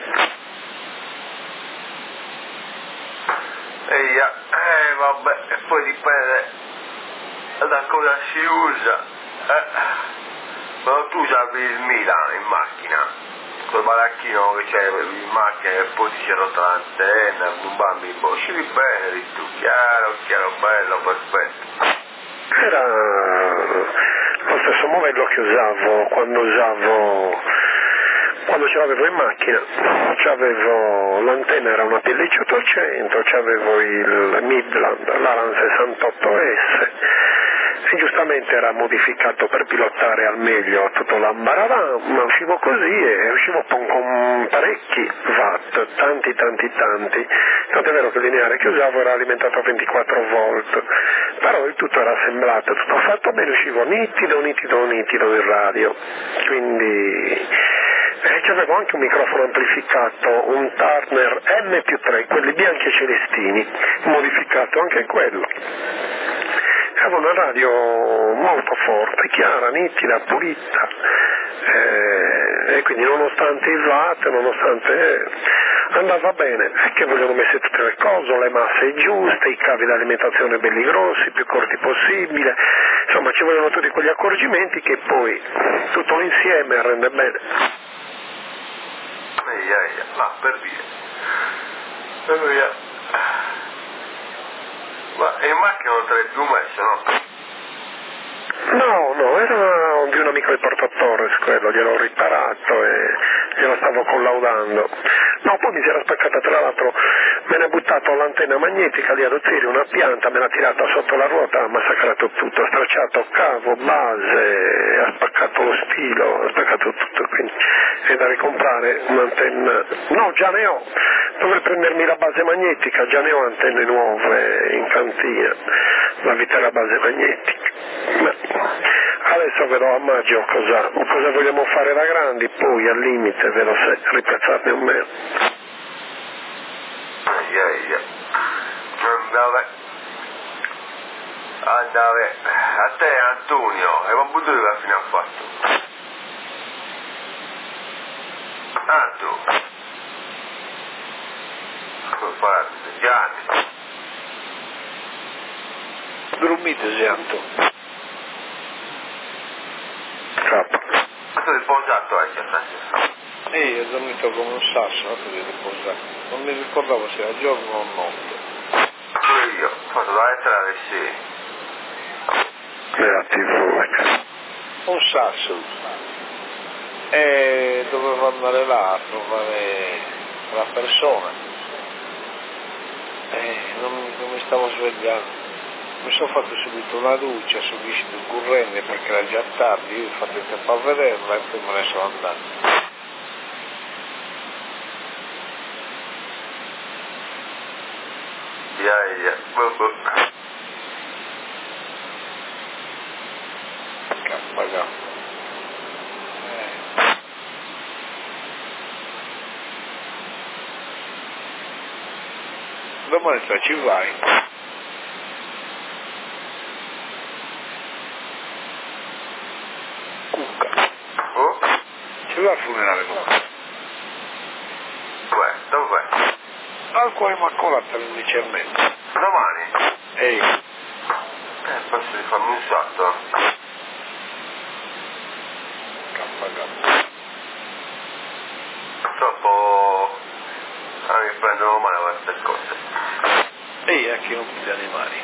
Ehi, eh, vabbè, e poi dipende da cosa si usa. Eh. Però tu usavi il Milan in macchina, quel baracchino che c'è in macchina e poi ti si è rotta l'antenna, un bambino, uscivi bene di tu, chiaro, chiaro, bello, perfetto. Era lo stesso modello che usavo quando usavo, quando ce l'avevo in macchina. C'avevo, l'antenna era una P L C ottocento, c'avevo il Midland, l'Aran sessantotto S. E giustamente era modificato per pilotare al meglio tutto l'ambaradà, ma uscivo così e uscivo con, con parecchi watt, tanti tanti tanti, tanto è vero che il lineare che usavo era alimentato a ventiquattro volt, però il tutto era assemblato, tutto fatto bene, uscivo nitido, nitido, nitido in radio, quindi eh, c'avevo anche un microfono amplificato, un Turner M più tre, quelli bianchi e celestini, modificato anche quello. Avevo una radio molto forte, chiara, nitida, pulita, eh, e quindi nonostante i watt, nonostante eh, andava bene, che vogliono mettere tutte le cose, le masse giuste, i cavi di alimentazione belli grossi, più corti possibile, insomma ci vogliono tutti quegli accorgimenti che poi tutto l'insieme rende bene. Ehi, ehi, ma per dire. E via. Ma in macchina non te l'hai più messo, no? No, no, era di un amico di Porto Torres quello, gliel'ho riparato e glielo stavo collaudando. No, poi mi si era spaccata, tra l'altro me ne ha buttato l'antenna magnetica lì ad Ozieri, una pianta, me l'ha tirata sotto la ruota, ha massacrato tutto, ha stracciato cavo, base, ha spaccato lo stilo, ha spaccato tutto, quindi è da ricomprare un'antenna. No, già ne ho, dovrei prendermi la base magnetica, già ne ho antenne nuove in cantina, la vita è la base magnetica. Ma adesso vedo a maggio cosa, cosa vogliamo fare da grandi, poi al limite vedo se ripiazzarne o meno. Ehi, ehi, andava, andava, a te Antonio, e ma buttato che fine ha fatto? Anto, come fare gli anni? Dormite, Gianto. Capo. Ma tu hai riposato anche stasera? E io ho dormito come un sasso, no? Così riposato. Non mi ricordavo se era giorno o notte. Pure io, ho fatto da lettera alle sei. Nella tivù. Un sasso. E dovevo andare là a trovare la persona. E non, non mi stavo svegliando. Mi sono fatto subito una doccia, sono visto il corrente perché era già tardi, io ho fatto il tempo a vederla e poi me ne sono andato. Yeah, yeah, boh, Cappaga. Eh. Domani se ci vai. Cucca. Oh? Ci va al funerale con me. Dov'è? Dov'è? Al cuore Immacolata alle undici e mezza. Domani? Ehi. Eh, penso di farmi un salto. Cappaga. Purtroppo a mi prendono male queste cose. Ehi, a chi non gli animali.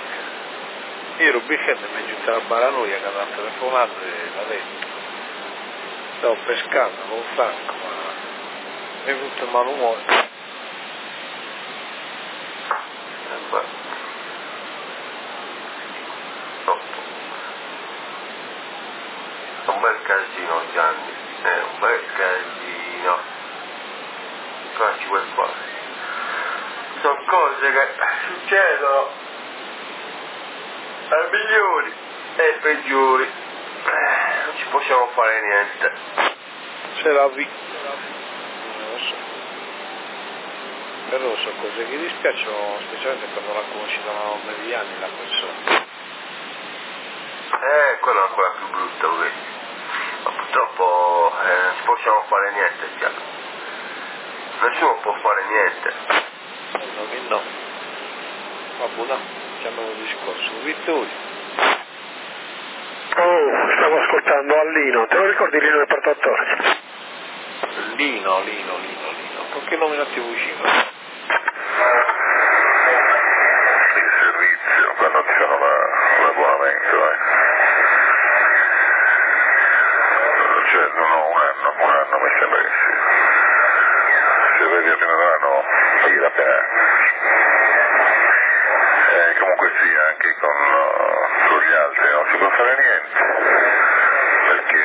Io ero bicchiere e mi è giunta la paranoia che aveva telefonato e l'ha detto. Stavo pescando con Franco, ma mi è venuto il malumore. Eh, beh. Sotto. Un bel casino, Gianni, è un bel casino. Cosa ci vuoi fare? Sono cose che succedono ai migliori e ai peggiori. Eh, non ci possiamo fare niente. Se la vi... non lo so. Però sono cose che dispiacciono, specialmente quando la conosci da una nove di anni la persona. Eh, quello è ancora più brutto, vedi. Ma purtroppo eh, non ci possiamo fare niente, già. Nessuno può fare niente. No, che no. Va buona, chiamiamo il discorso. Vittorio. Oh, stavo ascoltando Allino, te lo ricordi Lino del Portatore? Lino, Lino, Lino, Lino. Con che nome non ti vicino? Il servizio, quando ti fanno la, l'abbonamento, eh. Cioè, non ho un anno, un anno mi sembra che sì. Se vedi a fine d'anno, paghi la pena. Eh, comunque sì, anche con, uh, con gli altri non si può fare niente, perché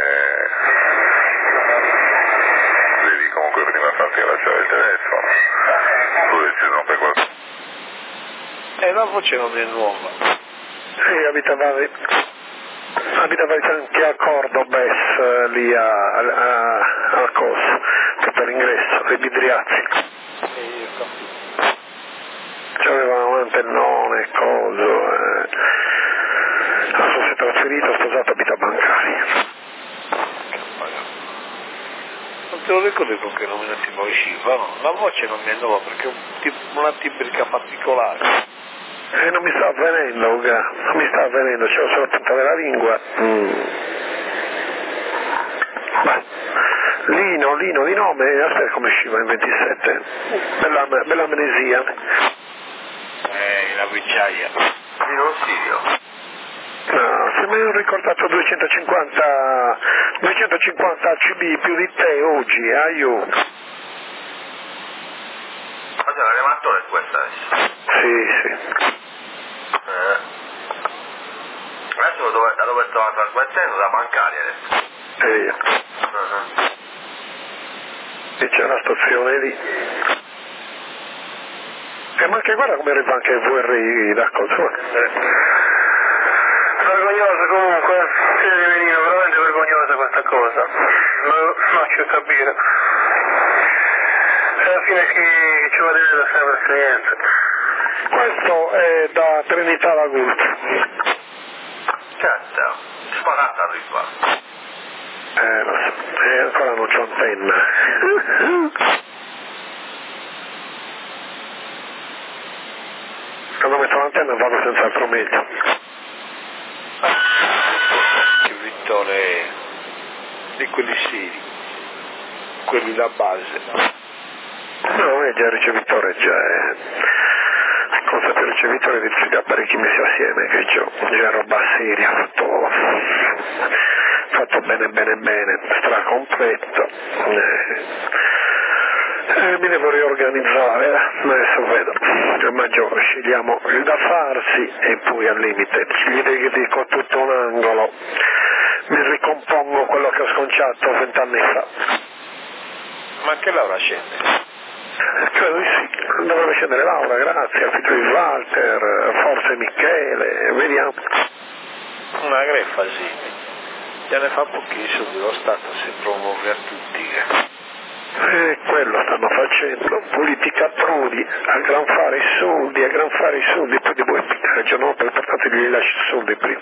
vedi comunque prima farti lasciare il telefono, poi si rompe qualcosa. E la voce non è nuova. Sì, abitavavi, abitavavi anche a Cordobes, eh, lì a, a, al coso, per l'ingresso, ai Bidriazzi. E io capisco. C'aveva un antennone, coso, eh. Adesso si è trasferito, sposato, abita Bancari. Non te lo ricordi con che nome ti usciva? No? La voce non mi è nuova perché è un tipo, una tibrica particolare. E non mi sta avvenendo, Uga, non mi sta avvenendo, c'ho sulla punta della lingua. Mm. Beh, Lino, Lino di nome, aspetta come usciva in ventisette. Bella, bella amnesia. Eh, la vecchiaia. Di non Sirio. No, se mi ero ricordato duecentocinquanta, duecentocinquanta C B più di te oggi, eh, io. Ma c'è l'animatore questa adesso. Sì, sì. Eh. Adesso dove, da dove stavo trasmettendo? Da Bancari adesso. E io. Uh-huh. E c'è la stazione lì. E ma anche guarda come arriva anche il V R I da cosa. Vergognosa comunque, Fede Venino, veramente vergognosa questa cosa. Non riesco a capire. Alla fine chi ci va a dire da sempre esperienza. Questo è da Trinità d'Augusto. Certo, sparata arriva. Eh, lo so, e ancora non c'ho antenna. Quando metto l'antenna vado senz'altro meglio. Che Vittore di quelli seri, quelli da base. No, è già ricevitore, già è... Cosa per ricevitore di da parecchi mesi assieme, che c'ho già roba seria, fatto, fatto bene bene bene, stracompleto. Eh. Eh, mi devo riorganizzare, eh. Adesso vedo, a maggio scegliamo il da farsi e poi al limite gli dedico tutto un angolo, mi ricompongo quello che ho sconciato vent'anni fa. Ma anche Laura scende? Credo di sì, dovrebbe scendere Laura, grazie, al figlio di Walter, forse Michele, vediamo. Una greffa sì, già ne fa pochissimo dello Stato, si promuove a tutti. E quello stanno facendo, politica trudi, a gran fare i soldi, a gran fare i soldi, poi devo spiegare, cioè no, per portare gli lasci i soldi prima.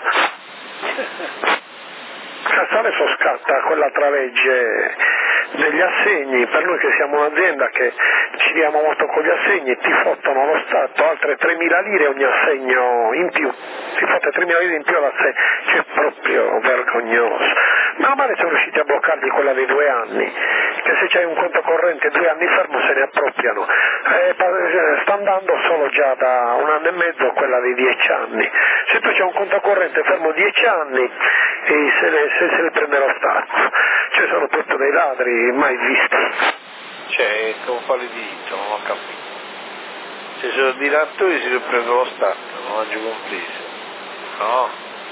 Adesso scatta quell'altra legge degli assegni, per noi che siamo un'azienda che ci diamo molto con gli assegni, ti fottono lo Stato altre tremila lire ogni assegno in più, ti fotte tremila lire in più all'assegno, cioè è proprio vergognoso. Ma male sono riusciti a bloccargli quella dei due anni, che se c'hai un conto corrente due anni fermo se ne appropriano, eh, sta andando solo già da un anno e mezzo quella dei dieci anni, se tu c'hai un conto corrente fermo dieci anni e se, ne, se, se ne prende lo Stato, cioè ci sono proprio dei ladri mai visti. Cioè, come quale diritto, non ho capito. Se sono direttori si riprende lo Stato, non ho giù compreso. No?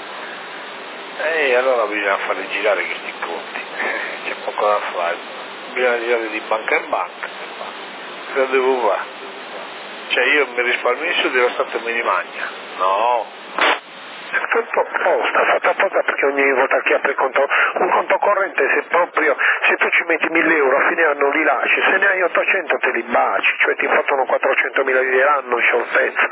E allora bisogna farli girare questi conti, c'è poco da fare, bisogna girare di banca in banca, cosa devo fare? Cioè io mi risparmio i soldi, lo Stato me li mangia, no? È tutto apposta, fatto apposta perché ogni volta che apri conto, un conto corrente, se proprio, se tu ci metti mille euro a fine anno li lasci, se ne hai ottocento te li baci, cioè ti fottono quattrocentomila lire l'anno in scioltezza.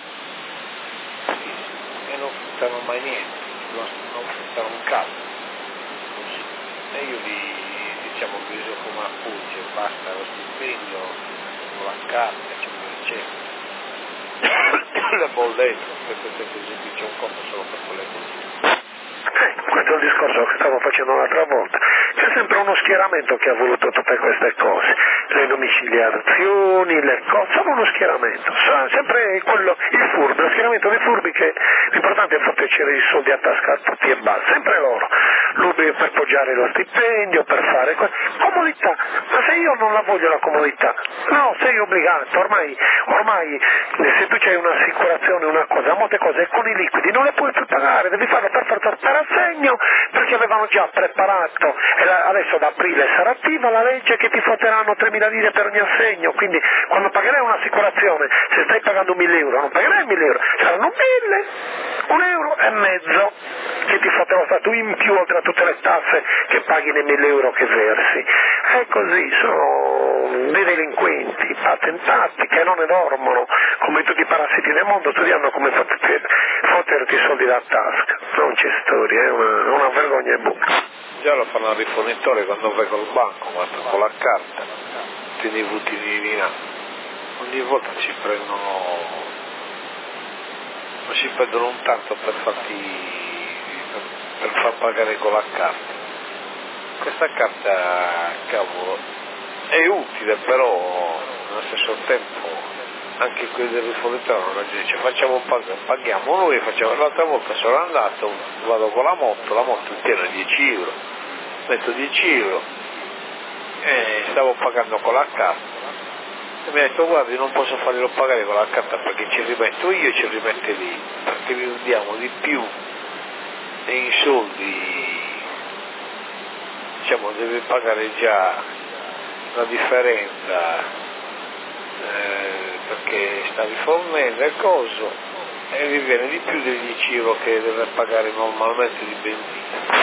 E non fruttano mai niente, non fruttano un cazzo, così. E io li, diciamo, li uso come appunti, basta lo stipendio, con la carta, eccetera, eccetera. Le bollette, per esempio c'è un conto solo per quelle bollette. Eh, questo è il discorso che stavo facendo l'altra volta. C'è sempre uno schieramento che ha voluto tutte queste cose, le domiciliazioni, le cose, sono uno schieramento, sempre quello, il furbo, lo schieramento dei furbi che l'importante è fotterci i soldi a tasca a tutti e basta, sempre loro, lui per poggiare lo stipendio, per fare que- comodità, ma se io non la voglio la comodità, no, sei obbligato, ormai, ormai se tu c'hai un'assicurazione, una cosa, molte cose con i liquidi non le puoi più pagare, devi farlo per forza per assegno, perché avevano già preparato, e la, adesso ad aprile sarà attiva la legge che ti fotteranno tremila lire per ogni assegno, quindi quando pagherai un'assicurazione, se stai pagando mille euro, non pagherai mille euro, saranno mille, un euro e mezzo che ti fotterà stato in più oltre a tutte le tasse che paghi nei mille euro che versi. È così, sono dei delinquenti, attentati che non ne dormono, come tutti i parassiti del mondo, studiando come fotterti, fotterti i soldi da tasca. Non c'è storia, è una, una vergogna e buca. Già lo fanno al rifornitore quando vai col banco, quando con la carta, tieni i votini di là. Ogni volta ci prendono, ma ci prendono un tanto per farti, per, per far pagare con la carta. Questa carta, cavolo, è utile, però allo stesso tempo anche quelli del rifornitore hanno ragione, cioè facciamo pagare, paghiamo noi, facciamo. L'altra volta sono andato, vado con la moto, la moto tiene dieci euro, metto dieci euro e stavo pagando con la carta e mi ha detto guardi non posso farglielo pagare con la carta perché ci rimetto io e ci rimette lì, perché vi diamo di più e in soldi, diciamo, deve pagare già la differenza, eh, perché sta rifornendo il coso e vi viene di più dei dieci euro che deve pagare normalmente di benzina.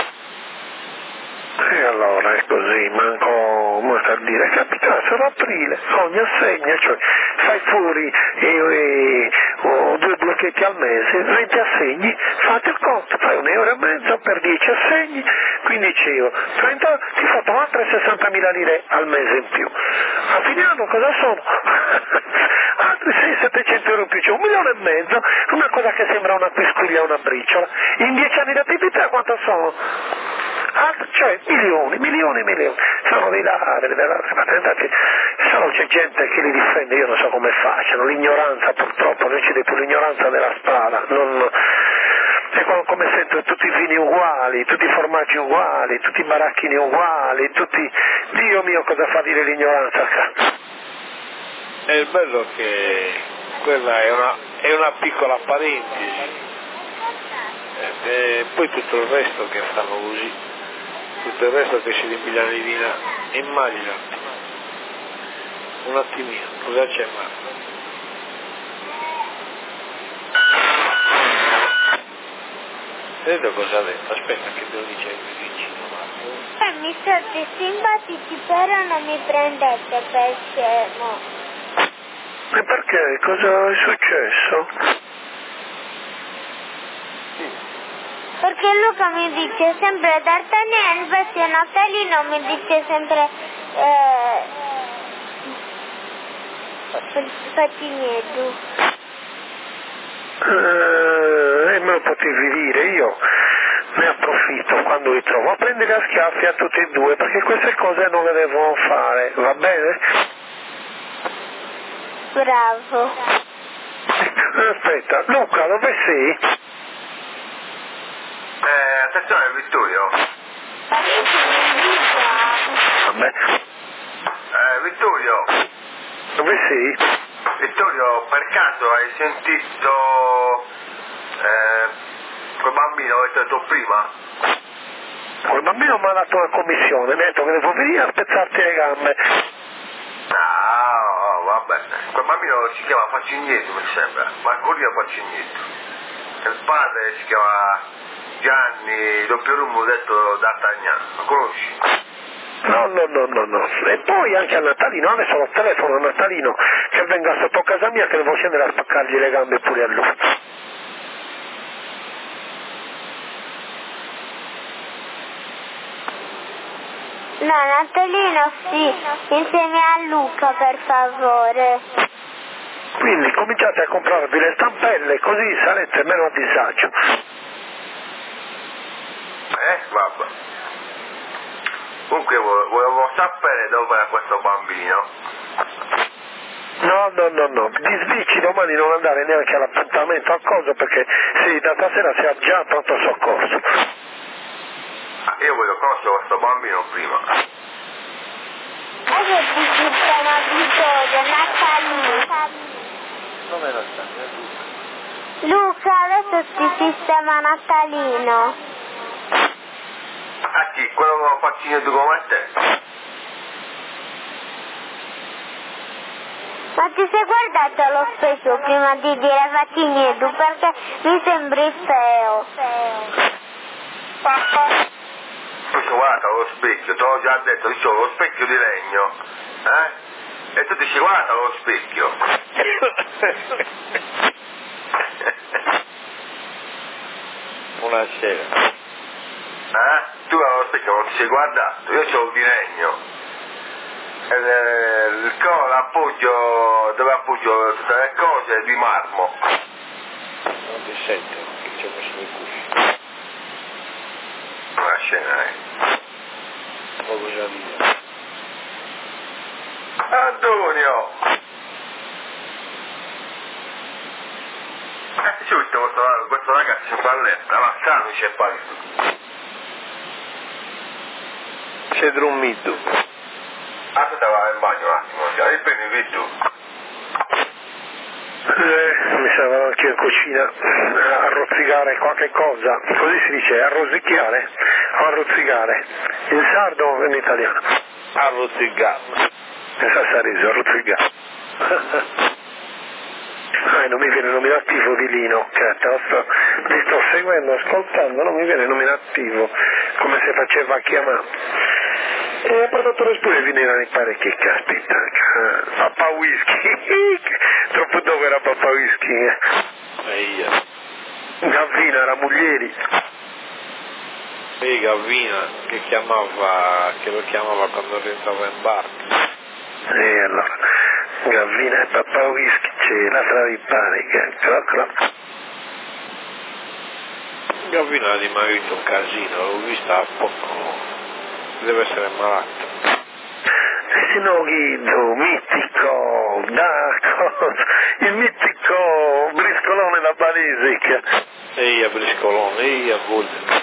E allora è così, manco molto a dire, capitasse ad aprile, ogni assegno, cioè fai fuori eh, eh, oh, due blocchetti al mese, venti assegni, fate il conto, fai un euro e mezzo per dieci assegni, quindici euro, trenta, ti fatto altre sessantamila lire al mese in più. A fine anno cosa sono? Altri seicento settecento euro in più, cioè un milione e mezzo, una cosa che sembra una quisculia, una briciola. In dieci anni di attività quanto sono? Altri, cioè milioni, milioni e milioni. Sono dei ladri, dei ladri patentati. Solo c'è gente che li difende, io non so come facciano, l'ignoranza purtroppo, noi ci detto l'ignoranza della spada, non... è come sento tutti i vini uguali, tutti i formaggi uguali, tutti i baracchini uguali, tutti... Dio mio, cosa fa dire l'ignoranza? È il bello che quella è una, è una piccola parentesi, e, e poi tutto il resto che fanno così, tutto il resto che si ripigliano di vina, immagina, un attimino, cosa c'è Marco? Vedo cosa ha detto, aspetta che te lo dice più vicino Marco. Eh, mi state simpatici, però non mi prendete per scemo. E perché? Cosa è successo? Perché Luca mi dice sempre D'Artagnan, invece Natalino mi dice sempre eh, Facineddu. Eh, e me lo potevi dire, io ne approfitto quando li trovo a prendere a schiaffi a tutti e due, perché queste cose non le devono fare, va bene? Bravo. Aspetta, Luca, dove sei? Eh, attenzione Vittorio. Ma che mi dica? gambe. Eh, Vittorio. Dove sei? Vittorio, per caso hai sentito eh, quel bambino che ti ho detto prima? Quel bambino mi ha dato una commissione, mi ha detto che devo venire a spezzarti le gambe. Ah, oh, va bene. Quel bambino si chiama Faccignetto, mi sembra, Marcolino Faccignetto. Il padre si chiama Gianni, doppio rumbo detto D'Artagnan, lo conosci? No, no, no, no, no. E poi anche a Natalino, adesso ho il telefono a Natalino che venga sotto casa mia che devo scendere a spaccargli le gambe pure a lui. No, Natalino sì, insieme a Luca per favore. Quindi cominciate a comprarvi le stampelle così sarete meno a disagio. Eh, vabbè. Comunque volevo sapere dove era questo bambino. No, no, no, no, ti sbicci domani non andare neanche all'appuntamento a coso perché sì, da stasera sei già pronto soccorso. Ah, io voglio conoscere questo bambino prima. E che ti sistema Vittorio, Natalino. Dove era stato? Luca, adesso ti sistema Natalino. Ah sì, quello che lo Faccignetto come te. Ma ti sei guardato allo specchio prima di dire Faccignetto perché mi sembri feo. Tu sei guardato allo specchio, te l'ho già detto, io ho lo specchio di legno, eh? E tu ti sei guardato allo specchio. Buonasera. Eh? Tu allo specchio non ti sei guardato, io c'ho di legno. E il, il collo l'appoggio, dove appoggio tutte le cose è di marmo. Non ti sento, che ci ho messo le cuffie. Una scena, eh. Poco già dire. Antonio! Eh, ci ho visto questo, questo ragazzo in palestra, ma sano c'è palestra. C'è drummito. Aspetta, va in bagno un attimo, già, e prendi il tu. Eh, mi stavo anche in cucina a rozzicare qualche cosa, così si dice, a rosicchiare, a rozzicare, in sardo o in italiano? A rosicare. Pensa a riso, a rozzicare. Ah, non mi viene il nominativo di Lino, che te lo sto, mi sto seguendo, ascoltando, non mi viene il nominativo, come se faceva a chiamare. E ha prodotto lo spuro e viene a ripare che caspita, papà whisky, troppo dove era papà whisky? E io. Gavina, Ramuglieri. E Gavina, che chiamava, che lo chiamava quando rientrava in barca. E allora, Gavina e papà whisky, c'è la strada di panica, cro cro. Gavina ha dimagrito un casino, l'ho vista a poco. Deve essere malato. E se no Guido, mitico, Daco, il mitico briscolone da Balesica. Ehi a briscolone, ehi a Golden.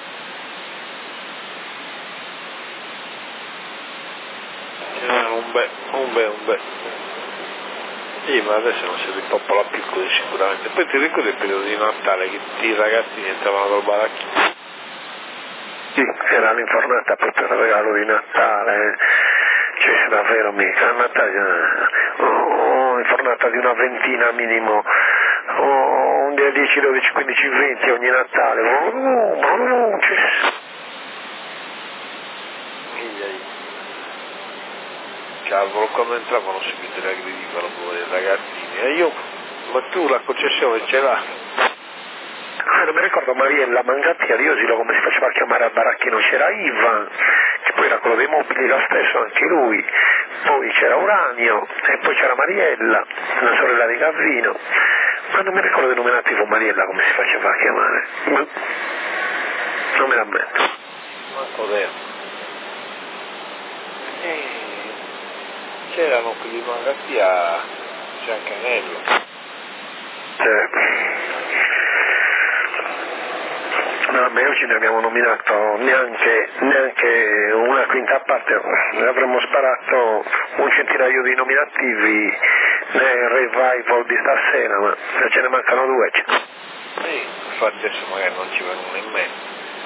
C'era un bel, un bel, un bel. Sì, ma adesso non si ripopola più così sicuramente. Poi ti ricordi il periodo di Natale che tutti i ragazzini entravano dal baracchino? Sì, era l'infornata proprio il regalo di Natale, cioè davvero mica, a Natale, oh, infornata di una ventina minimo, oh, dieci, dodici, quindici, venti ogni Natale, oh, oh, cioè. Cavolo, quando entravano subito le aggredivano pure i ragazzini, e io, ma tu la concessione ce l'hai? Ah, non mi ricordo Mariella Mangattia di Osilo come si faceva a chiamare al baracchino, c'era Ivan, che poi era quello dei mobili, lo stesso anche lui, poi c'era Uranio e poi c'era Mariella, la sorella di Gavino, ma non mi ricordo il nominativo Mariella come si faceva a chiamare, non me la metto. Manco vero. E c'erano quelli magati a Giancanello. Eh. Vabbè, oggi ne abbiamo nominato neanche, neanche una quinta parte, ne avremmo sparato un centinaio di nominativi nel revival di stasera, ma ce ne mancano due. Sì, infatti adesso magari non ci vengono in mente.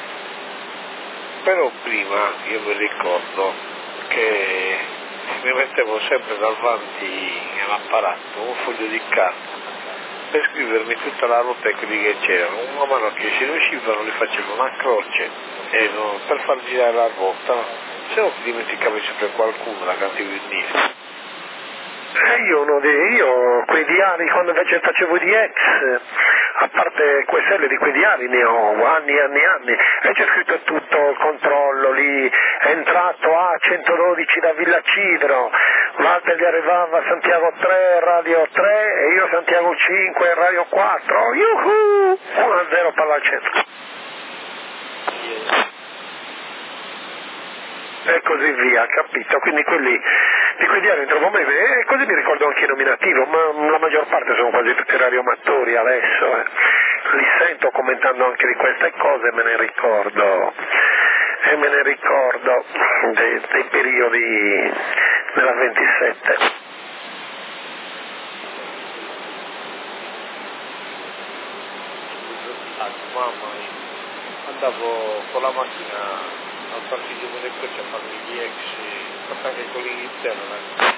Però prima io vi ricordo che mi mettevo sempre davanti all'apparato un foglio di carta per scrivermi tutta la rotta e quelli che c'erano, una mano che ci riuscivano li facevo una croce e no, per far girare la rotta, se no dimenticavi sempre qualcuno, la cantivo in nero. Eh, io, uno di, io quei diari, quando invece facevo di ex, a parte quelle di quei diari ne ho anni e anni e anni, e c'è scritto tutto il controllo lì, è entrato a centododici da Villa Cidro, Walter gli arrivava a Santiago tre, Radio tre, e io Santiago cinque, Radio quattro, yuhu, uno a zero palla al centro. E così via, capito? Quindi quelli di quei diari ne trovo me, e così mi ricordo anche i nominativi, ma la maggior parte sono quasi tutti radioamatori adesso, eh. Li sento commentando anche di queste cose e me ne ricordo, e me ne ricordo dei, dei periodi della ventisette. Mamma mia, andavo con la macchina al parcheggio delle coche a farmi gli ex, anche con l'Inghilterra.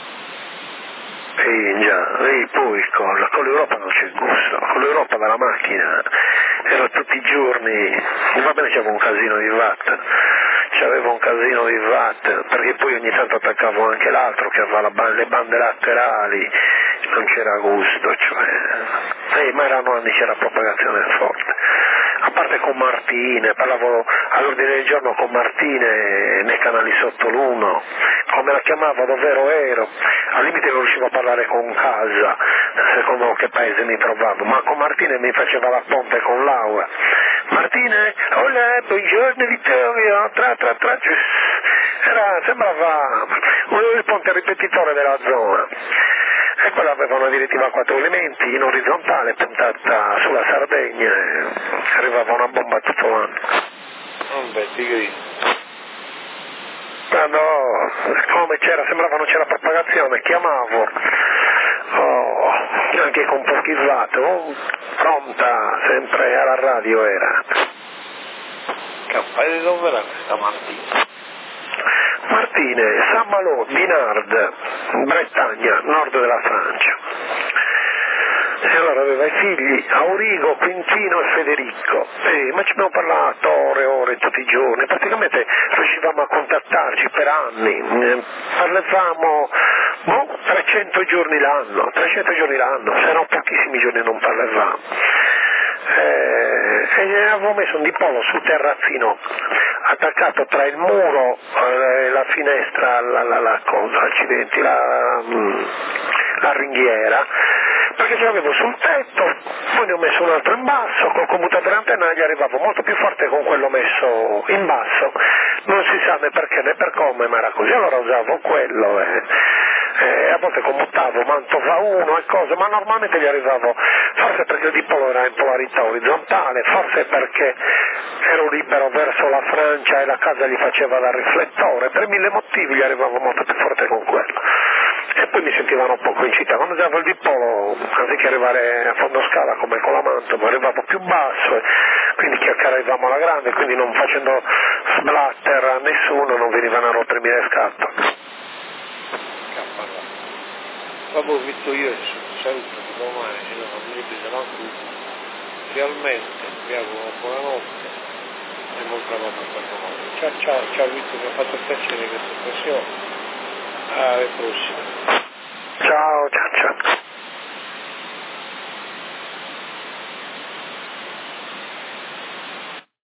Sì, già, e poi con, con l'Europa non c'è gusto, con l'Europa dalla macchina ero tutti i giorni, va bene c'avevo un casino di watt, c'avevo un casino di watt, perché poi ogni tanto attaccavo anche l'altro che aveva la ban- le bande laterali, non c'era gusto, cioè, eh, ma erano anni c'era propagazione forte. A parte con Martine, parlavo all'ordine del giorno con Martine nei canali sotto l'uno, come la chiamavo, dov'ero ero, al limite non riuscivo a parlare con Casa, secondo che paese mi trovavo, ma con Martine mi faceva la ponte con Laura. Martine, olè, buongiorno Vittorio, tra tra tra, era, sembrava il ponte ripetitore della zona. E quella aveva una direttiva a quattro elementi in orizzontale puntata sulla Sardegna e arrivava una bomba tutto l'anno. Non beh, ti grido. Ma no, come c'era, sembrava non c'era propagazione, chiamavo, oh, anche con pochi watt, oh, pronta, sempre alla radio era. Campagna di dove era questa mattina? Martine, Saint-Malo, Dinard, Bretagna, nord della Francia. E allora aveva i figli Aurigo, Quintino e Federico, e, ma ci abbiamo parlato ore e ore tutti i giorni, praticamente riuscivamo a contattarci per anni, parlavamo boh, trecento giorni l'anno, trecento giorni l'anno, se no pochissimi giorni non parlavamo. Eh, e avevo messo un dipolo sul terrazzino attaccato tra il muro e eh, la finestra, la, la, la cosa, accidenti, la, la ringhiera, perché ce l'avevo sul tetto, poi ne ho messo un altro in basso, col commutatore antenna gli arrivavo molto più forte con quello messo in basso, non si sa né perché né per come, ma era così, allora usavo quello e, e a volte commutavo manto fa uno e cose, ma normalmente gli arrivavo, forse perché il dipolo era in polarità orizzontale, forse perché ero libero verso la Francia e la casa gli faceva da riflettore, per mille motivi gli arrivavo molto più forte con quello. E poi mi sentivano un po' in città, quando usavo il dipolo, anziché arrivare a fondo scala come con la Mantomo, arrivavo più basso, e quindi chiacchieravamo alla grande, quindi non facendo splatter a nessuno non venivano a rompermi le scatole. Proprio visto io saluto di domani, se no non mi ripresa tutto. Realmente vi auguro una buona notte e buon lavoro per domani. Ciao ciao, ciao Vittorio, mi ha fatto piacere questa occasione. Alla prossima. Ciao, ciao, ciao.